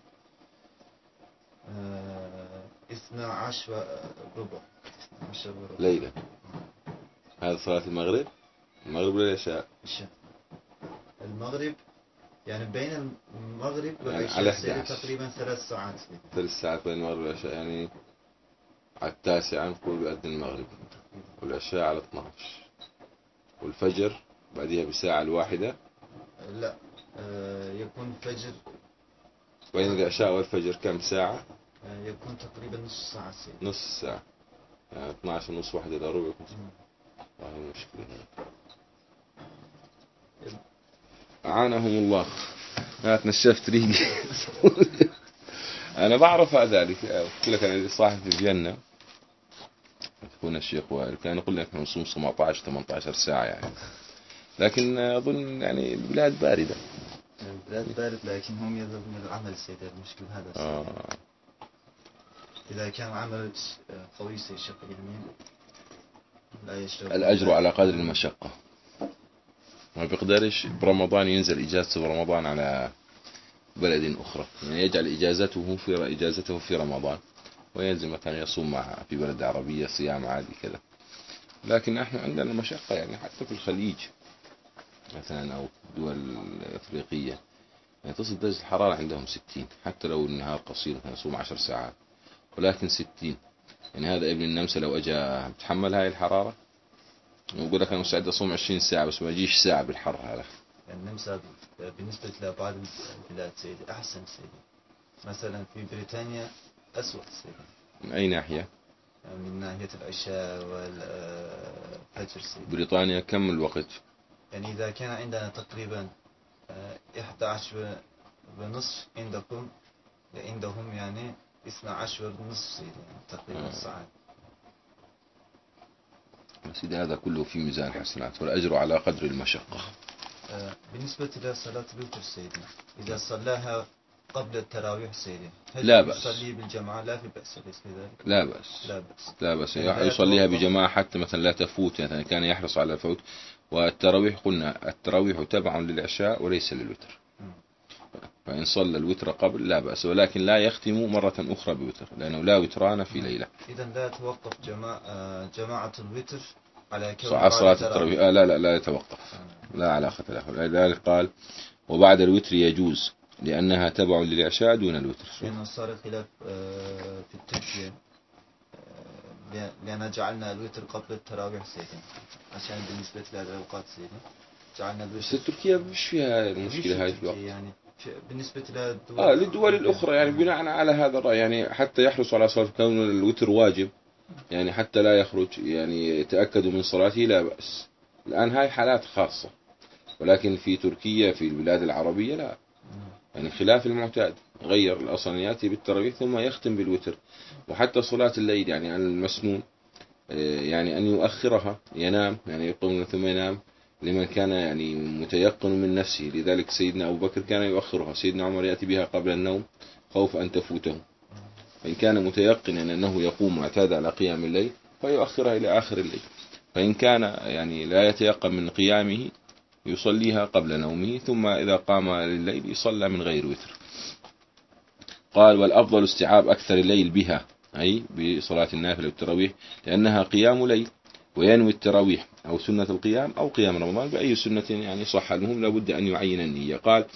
اثني عشر ربع ليلة. هذا صلاة المغرب؟ المغرب ولا العشاء؟ المغرب يعني بين المغرب والعشاء يعني تقريبا ثلاث ساعات. ثلاث ساعات بين المغرب والعشاء، يعني على التاسعة نقول بأذن المغرب، والعشاء على اثني عشر، والفجر بعدها بساعة الواحدة. لا يكون فجر بين العشاء والفجر كم ساعة؟ يكون تقريبا نص ساعة سيدي. نص ساعة، يعني اثني عشر نص واحدة إلى ربع يكون. والله مشكلة. أعانهم الله. أنا تنشفت ريقي. أنا بعرف ذلك. أقول لك أنا صاحب في الجنة هنا الشيخ وائل كان يقول لك نصوم سبعة عشر ثمانية عشر ساعة يعني، لكن أظن يعني البلاد باردة. البلاد بارد لكن هم يذهبون إلى العمل سيدي، المشكلة هذا سيدي. آه. إذا كان عمل قوي سيشق يعني لا يشتغل. الأجر على قدر المشقة. ما بيقدرش برمضان ينزل إجازته برمضان على بلد أخرى، يعني يجعل إجازته في إجازته في رمضان وينزل مثلا يصوم مع في بلد عربية صيام عادي كذا. لكن نحن عندنا مشقة يعني حتى في الخليج مثلا أو دول أفريقية يعني تصل درجة الحرارة عندهم ستين حتى لو النهار قصير مثلا يصوم عشر ساعات، ولكن ستين. يعني هذا ابن النمسا لو أجا بتحمل هاي الحرارة ويقول لك أنا مستعد أصوم عشرين ساعة بس ما يجيش ساعة بالحر هذا. يعني النمسا بالنسبة لبعض البلاد سيدي أحسن سيدي، مثلا في بريطانيا أسوأ سيدي. من أي ناحية؟ من ناحية العشاء والفجر سيدي. بريطانيا كم الوقت؟ يعني إذا كان عندنا تقريبا إحدى عشر ونصف عندكم عندهم يعني اثنا عشر ونصف سيدي يعني تقريبا ساعات. سيدي هذا كله في ميزان حسنات والأجر على قدر المشقة. بالنسبة إلى صلاة الوتر سيدي إذا صلاها قبل التراويح سيدي هل لا بأس. يصلي بالجماعة؟ لا في بأس ليس بذلك. لا بأس. لا بأس. لا بأس يعني يصليها بجماعة حتى مثلا لا تفوت، مثلا كان يحرص على الفوت. والتراويح قلنا التراويح تبع للعشاء وليس للوتر. فإن صلى الوتر قبل لا بأس، ولكن لا يختم مرة أخرى بوتر لأنه لا وتران في ليلة. إذا لا يتوقف جماعة جماعة الوتر على كون صلاة التراويح. آه لا لا لا يتوقف. لا علاقة له. لذلك قال وبعد الوتر يجوز لأنها تبع للعشاء دون الوتر. لأنه صار خلاف في التركية لأن جعلنا الوتر قبل التراويح سيدي عشان بالنسبة لهذه الأوقات سيدي جعلنا الوتر. بس تركيا مش فيها المشكلة هاي في الوقت يعني بالنسبة للدول آه للدول الأخرى يعني بناء على هذا الرأي يعني حتى يحرصوا على صلاة كون الوتر واجب يعني حتى لا يخرج يعني يتأكدوا من صلاته لا بأس. الآن هاي حالات خاصة، ولكن في تركيا في البلاد العربية لا، يعني خلاف المعتاد غير الأصل يأتي بالتراويح ثم يختم بالوتر. وحتى صلاة الليل يعني المسنون يعني أن يؤخرها ينام يعني يقوم ثم ينام لمن كان يعني متيقن من نفسه. لذلك سيدنا أبو بكر كان يؤخرها، سيدنا عمر يأتي بها قبل النوم خوف أن تفوته. فإن كان متيقنا أنه يقوم معتاد على قيام الليل فيؤخرها إلى آخر الليل، فإن كان يعني لا يتيقن من قيامه يصليها قبل نومه ثم إذا قام لليل يصلى من غير وتر. قال والأفضل استيعاب أكثر الليل بها أي بصلاة النافلة والتراويح لأنها قيام ليل وينوي التراويح أو سنة القيام أو قيام رمضان بأي سنة يعني صح لهم لابد أن يعين النية. قال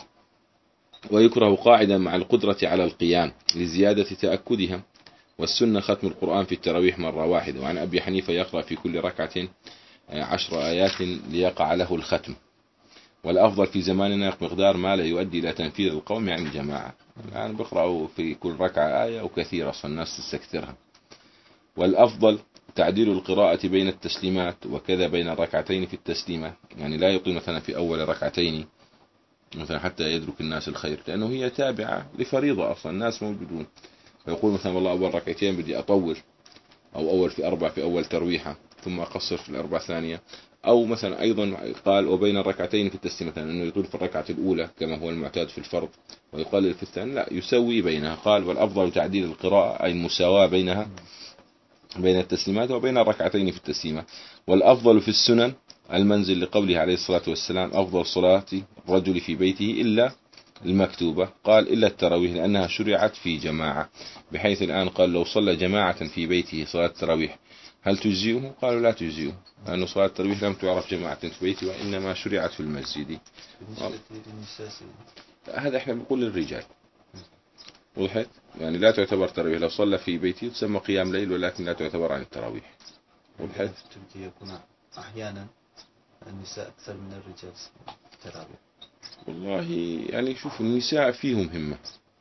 ويكره قاعدا مع القدرة على القيام لزيادة تأكدها، والسنة ختم القرآن في التراويح مرة واحدة. وعن أبي حنيفة يقرأ في كل ركعة عشر آيات ليقع له الختم. والأفضل في زماننا مقدار ما لا يؤدي إلى تنفيذ القوم يعني الجماعة. الآن بقرأوا في كل ركعة آية وكثيرة فالناس تستكثرها. والأفضل تعديل القراءة بين التسليمات وكذا بين الركعتين في التسليمة، يعني لا يطيل مثلا في أول ركعتين مثلا حتى يدرك الناس الخير لأنه هي تابعة لفريضة أصلا الناس موجودون، فيقول مثلا والله أول ركعتين بدي أطول أو أول في أربع في أول ترويحة ثم أقصر في الأربع ثانية. أو مثلا أيضا قال وبين الركعتين في التسليم مثلا أنه يطول في الركعة الأولى كما هو المعتاد في الفرض ويقلل في الثاني، لا يسوي بينها. قال والأفضل تعديل القراءة أي المساواة بينها بين التسليمات وبين الركعتين في التسليمة. والأفضل في السنن المنزل لقوله عليه الصلاة والسلام أفضل صلاة الرجل في بيته إلا المكتوبة. قال إلا التراويح لأنها شرعت في جماعة، بحيث الآن قال لو صلى جماعة في بيته صلاة التراويح هل تجزئه؟ قالوا لا تجزئه لأن صلاة التراويح لم تعرف جماعة في بيته وإنما شرعت في المسجد. هذا احنا بنقول للرجال وضحت يعني لا تعتبر تراويح، لو صلى في بيته تسمى قيام ليل ولكن لا تعتبر عن التراويح. وضحت. في تركيا يكون أحيانا النساء أكثر من الرجال تراويح. والله يعني شوف النساء فيهم همة،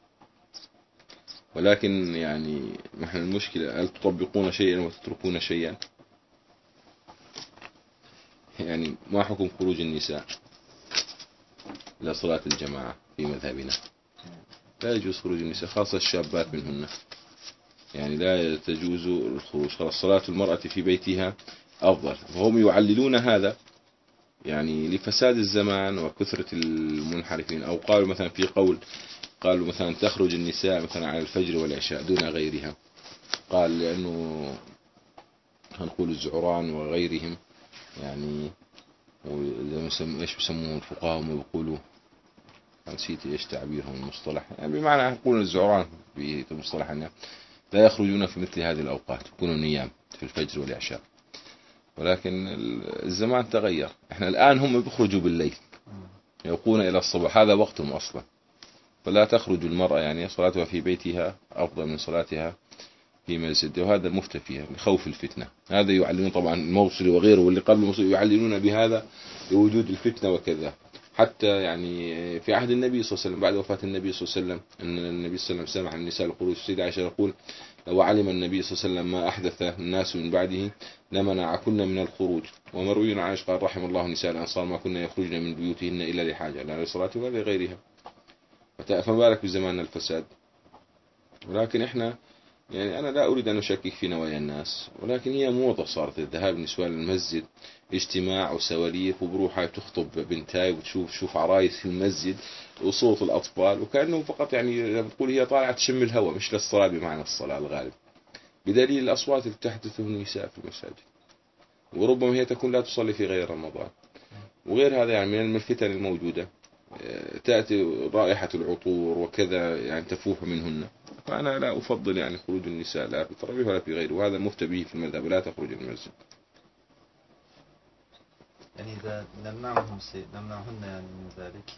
ولكن يعني نحن المشكلة هل تطبقون شيئا وتتركون شيئا؟ يعني ما حكم خروج النساء؟ إلى صلاة الجماعة في مذهبنا، لا يجوز خروج النساء خاصة الشابات منهن، يعني لا تجوز الخروج، خلاص صلاة المرأة في بيتها أفضل. وهم يعللون هذا يعني لفساد الزمان وكثرة المنحرفين، أو قالوا مثلا في قول قالوا مثلا تخرج النساء مثلا على الفجر والعشاء دون غيرها، قال لأنه هنقول الزعران وغيرهم يعني ايش بسموه الفقهاء هم بيقولوا، نسيت ايش تعبيرهم المصطلح، يعني بمعنى نقول الزعران في مصطلحنا لا يخرجون في مثل هذه الأوقات، يكونوا نيام في الفجر والعشاء. ولكن الزمان تغير، احنا الآن هم بيخرجوا بالليل يوقون إلى الصبح، هذا وقتهم أصلا. فلا تخرج المرأة، يعني صلاتها في بيتها أفضل من صلاتها في مسجد، وهذا المفتى فيها لخوف الفتنة. هذا يعلنون طبعا الموصلي وغيره واللي قبل الموصلي يعلنون بهذا لوجود الفتنة وكذا. حتى يعني في عهد النبي صلى الله عليه وسلم بعد وفاة النبي صلى الله عليه وسلم أن النبي صلى الله عليه وسلم سمح النساء الخروج. السيدة عائشة يقول لو علم النبي صلى الله عليه وسلم ما أحدث الناس من بعده لمنعكن من الخروج. ومروي عن عائشة قال رحم الله نساء الأنصار ما كنا يخرجن من بيوتهن إلا لحاجة لا للصلاة ولا لغيرها. فما بالك بزمان الفساد. ولكن احنا يعني أنا لا أريد أن أشكك في نوايا الناس، ولكن هي موضة صارت الذهاب النسوان للمسجد اجتماع وسواليف، وبروحها تخطب بنتاي وتشوف شوف عرايس في المسجد وصوت الأطفال، وكأنه فقط يعني بقول هي طالعة تشم الهواء مش للصلاة بمعنى الصلاة الغالب، بدليل الأصوات اللي تحدثه النساء في المساجد. وربما هي تكون لا تصلي في غير رمضان. وغير هذا يعني من الفتن الموجودة تأتي رائحة العطور وكذا يعني تفوح منهن. فأنا لا أفضل يعني خروج النساء لا في التراويح ولا في غيره، وهذا مفتى به في المذهب لا تخرج من المسجد. يعني إذا نمنعهم سي... نمنعهن يعني من ذلك،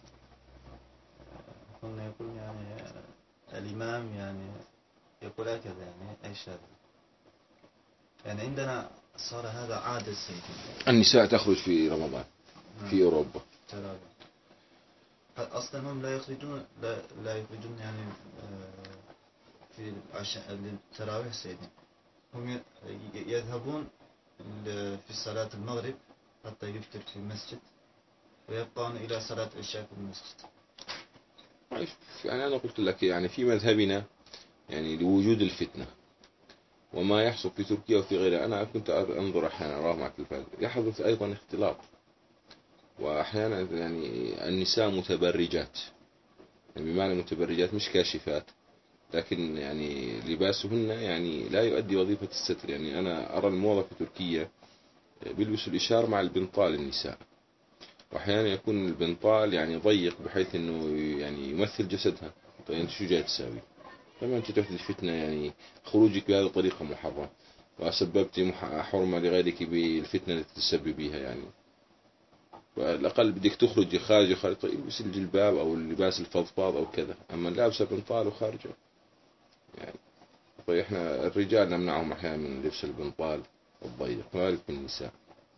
هن يقول يعني الإمام يعني يقول هكذا يعني أي شيء، يعني عندنا صار هذا عادة سيدي. النساء تخرج في رمضان في أوروبا تراويح. أصلا هم لا يخرجون لا, لا يخرجون يعني في عشاء للتراويح سيدي، هم يذهبون في صلاة المغرب حتى يفطر في المسجد ويبقون إلى صلاة العشاء في المسجد. يعني أنا قلت لك يعني في مذهبنا يعني لوجود الفتنة وما يحصل في تركيا وفي غيرها. أنا كنت أنظر أحيانا أراه مع التلفاز يحدث أيضا اختلاط، وأحيانا يعني النساء متبرجات، يعني بمعنى متبرجات مش كاشفات، لكن يعني لباسهن يعني لا يؤدي وظيفة الستر. يعني أنا أرى الموضة في تركيا بيلبسوا الإشار مع البنطال النساء، وأحيانا يكون البنطال يعني ضيق بحيث أنه يعني يمثل جسدها. طيب أنت شو جاي تساوي؟ لما أنت تحدث فتنة يعني خروجك بهذه الطريقة محرم، وسببت حرمة لغيرك بالفتنة التي تسببيها. يعني فالأقل بدك تخرج خارج خارج طيب البس الجلباب أو اللباس الفضفاض أو كذا، أما لابسة بنطال وخارجه يعني. طيب إحنا الرجال نمنعهم أحيانا من لبس البنطال الضيق، ما بالك بالنساء.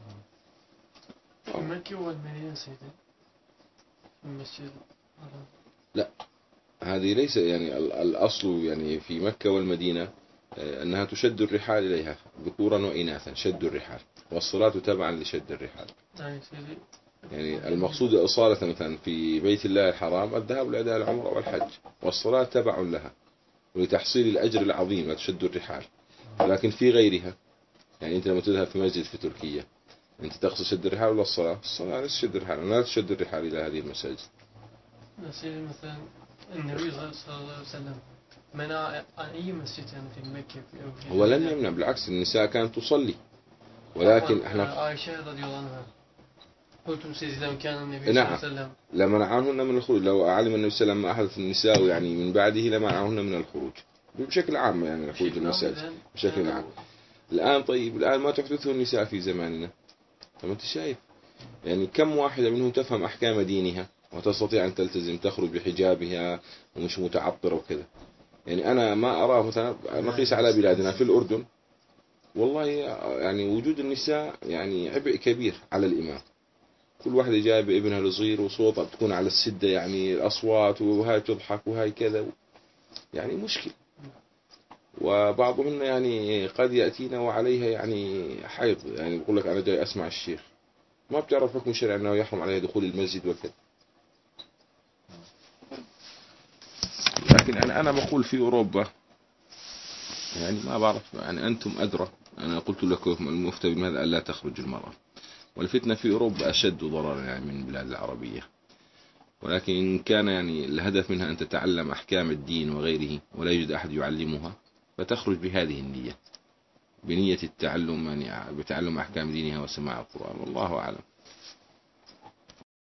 في مكة والمدينة سيدي في المسجد الحرام؟ لا هذه ليس يعني الأصل يعني في مكة والمدينة أنها تشد الرحال إليها ذكورا وإناثا، شد الرحال، والصلاة تبعا لشد الرحال. يعني المقصود أصالة مثلا في بيت الله الحرام الذهاب لأداء العمرة والحج، والصلاة تبع لها ولتحصيل الأجر العظيم تشد الرحال. لكن في غيرها يعني أنت لما تذهب في مسجد في تركيا أنت تقصد شد الرحال ولا الصلاة؟ الصلاة لا تشد الرحال، لا تشد الرحال إلى هذه المساجد. نسير مثلا النبي صلى الله عليه وسلم منع عن أي مسجد يعني في مكة في هو لم يمنع، بالعكس النساء كانت تصلي، ولكن احنا عائشة رضي الله عنها قلتم سيدي لو كان النبي نعم صلى الله عليه وسلم لمنعهن من الخروج، لو علم النبي صلى الله عليه وسلم ما أحدث النساء يعني من بعده لمنعهن من الخروج بشكل عام، يعني الخروج المساجد بشكل عام. الآن طيب الآن ما تحدثه النساء في زماننا، طب أنت شايف يعني كم واحدة منهم تفهم أحكام دينها وتستطيع أن تلتزم تخرج بحجابها ومش متعطرة وكذا. يعني أنا ما أراه مثلا نقيس على بلادنا في الأردن، والله يعني وجود النساء يعني عبء كبير على الإمام. كل واحدة جايبة ابنها الصغير وصوتها بتكون على السدة، يعني الأصوات وهاي تضحك وهاي كذا، يعني مشكلة. وبعضهن يعني قد يأتينا وعليها يعني حيض، يعني بقول لك أنا جاي أسمع الشيخ، ما بتعرف حكم الشرع أنه يحرم عليها دخول المسجد وكذا. لكن يعني أنا بقول في أوروبا يعني ما بعرف، يعني أنتم أدرى. أنا قلت لكم المفتى بماذا ألا تخرج المرأة، والفتنة في أوروبا أشد ضررا يعني من البلاد العربية. ولكن إن كان يعني الهدف منها أن تتعلم أحكام الدين وغيره ولا يوجد أحد يعلمها، فتخرج بهذه النية، بنية التعلم، يعني بتعلم أحكام دينها وسماع القرآن، والله أعلم.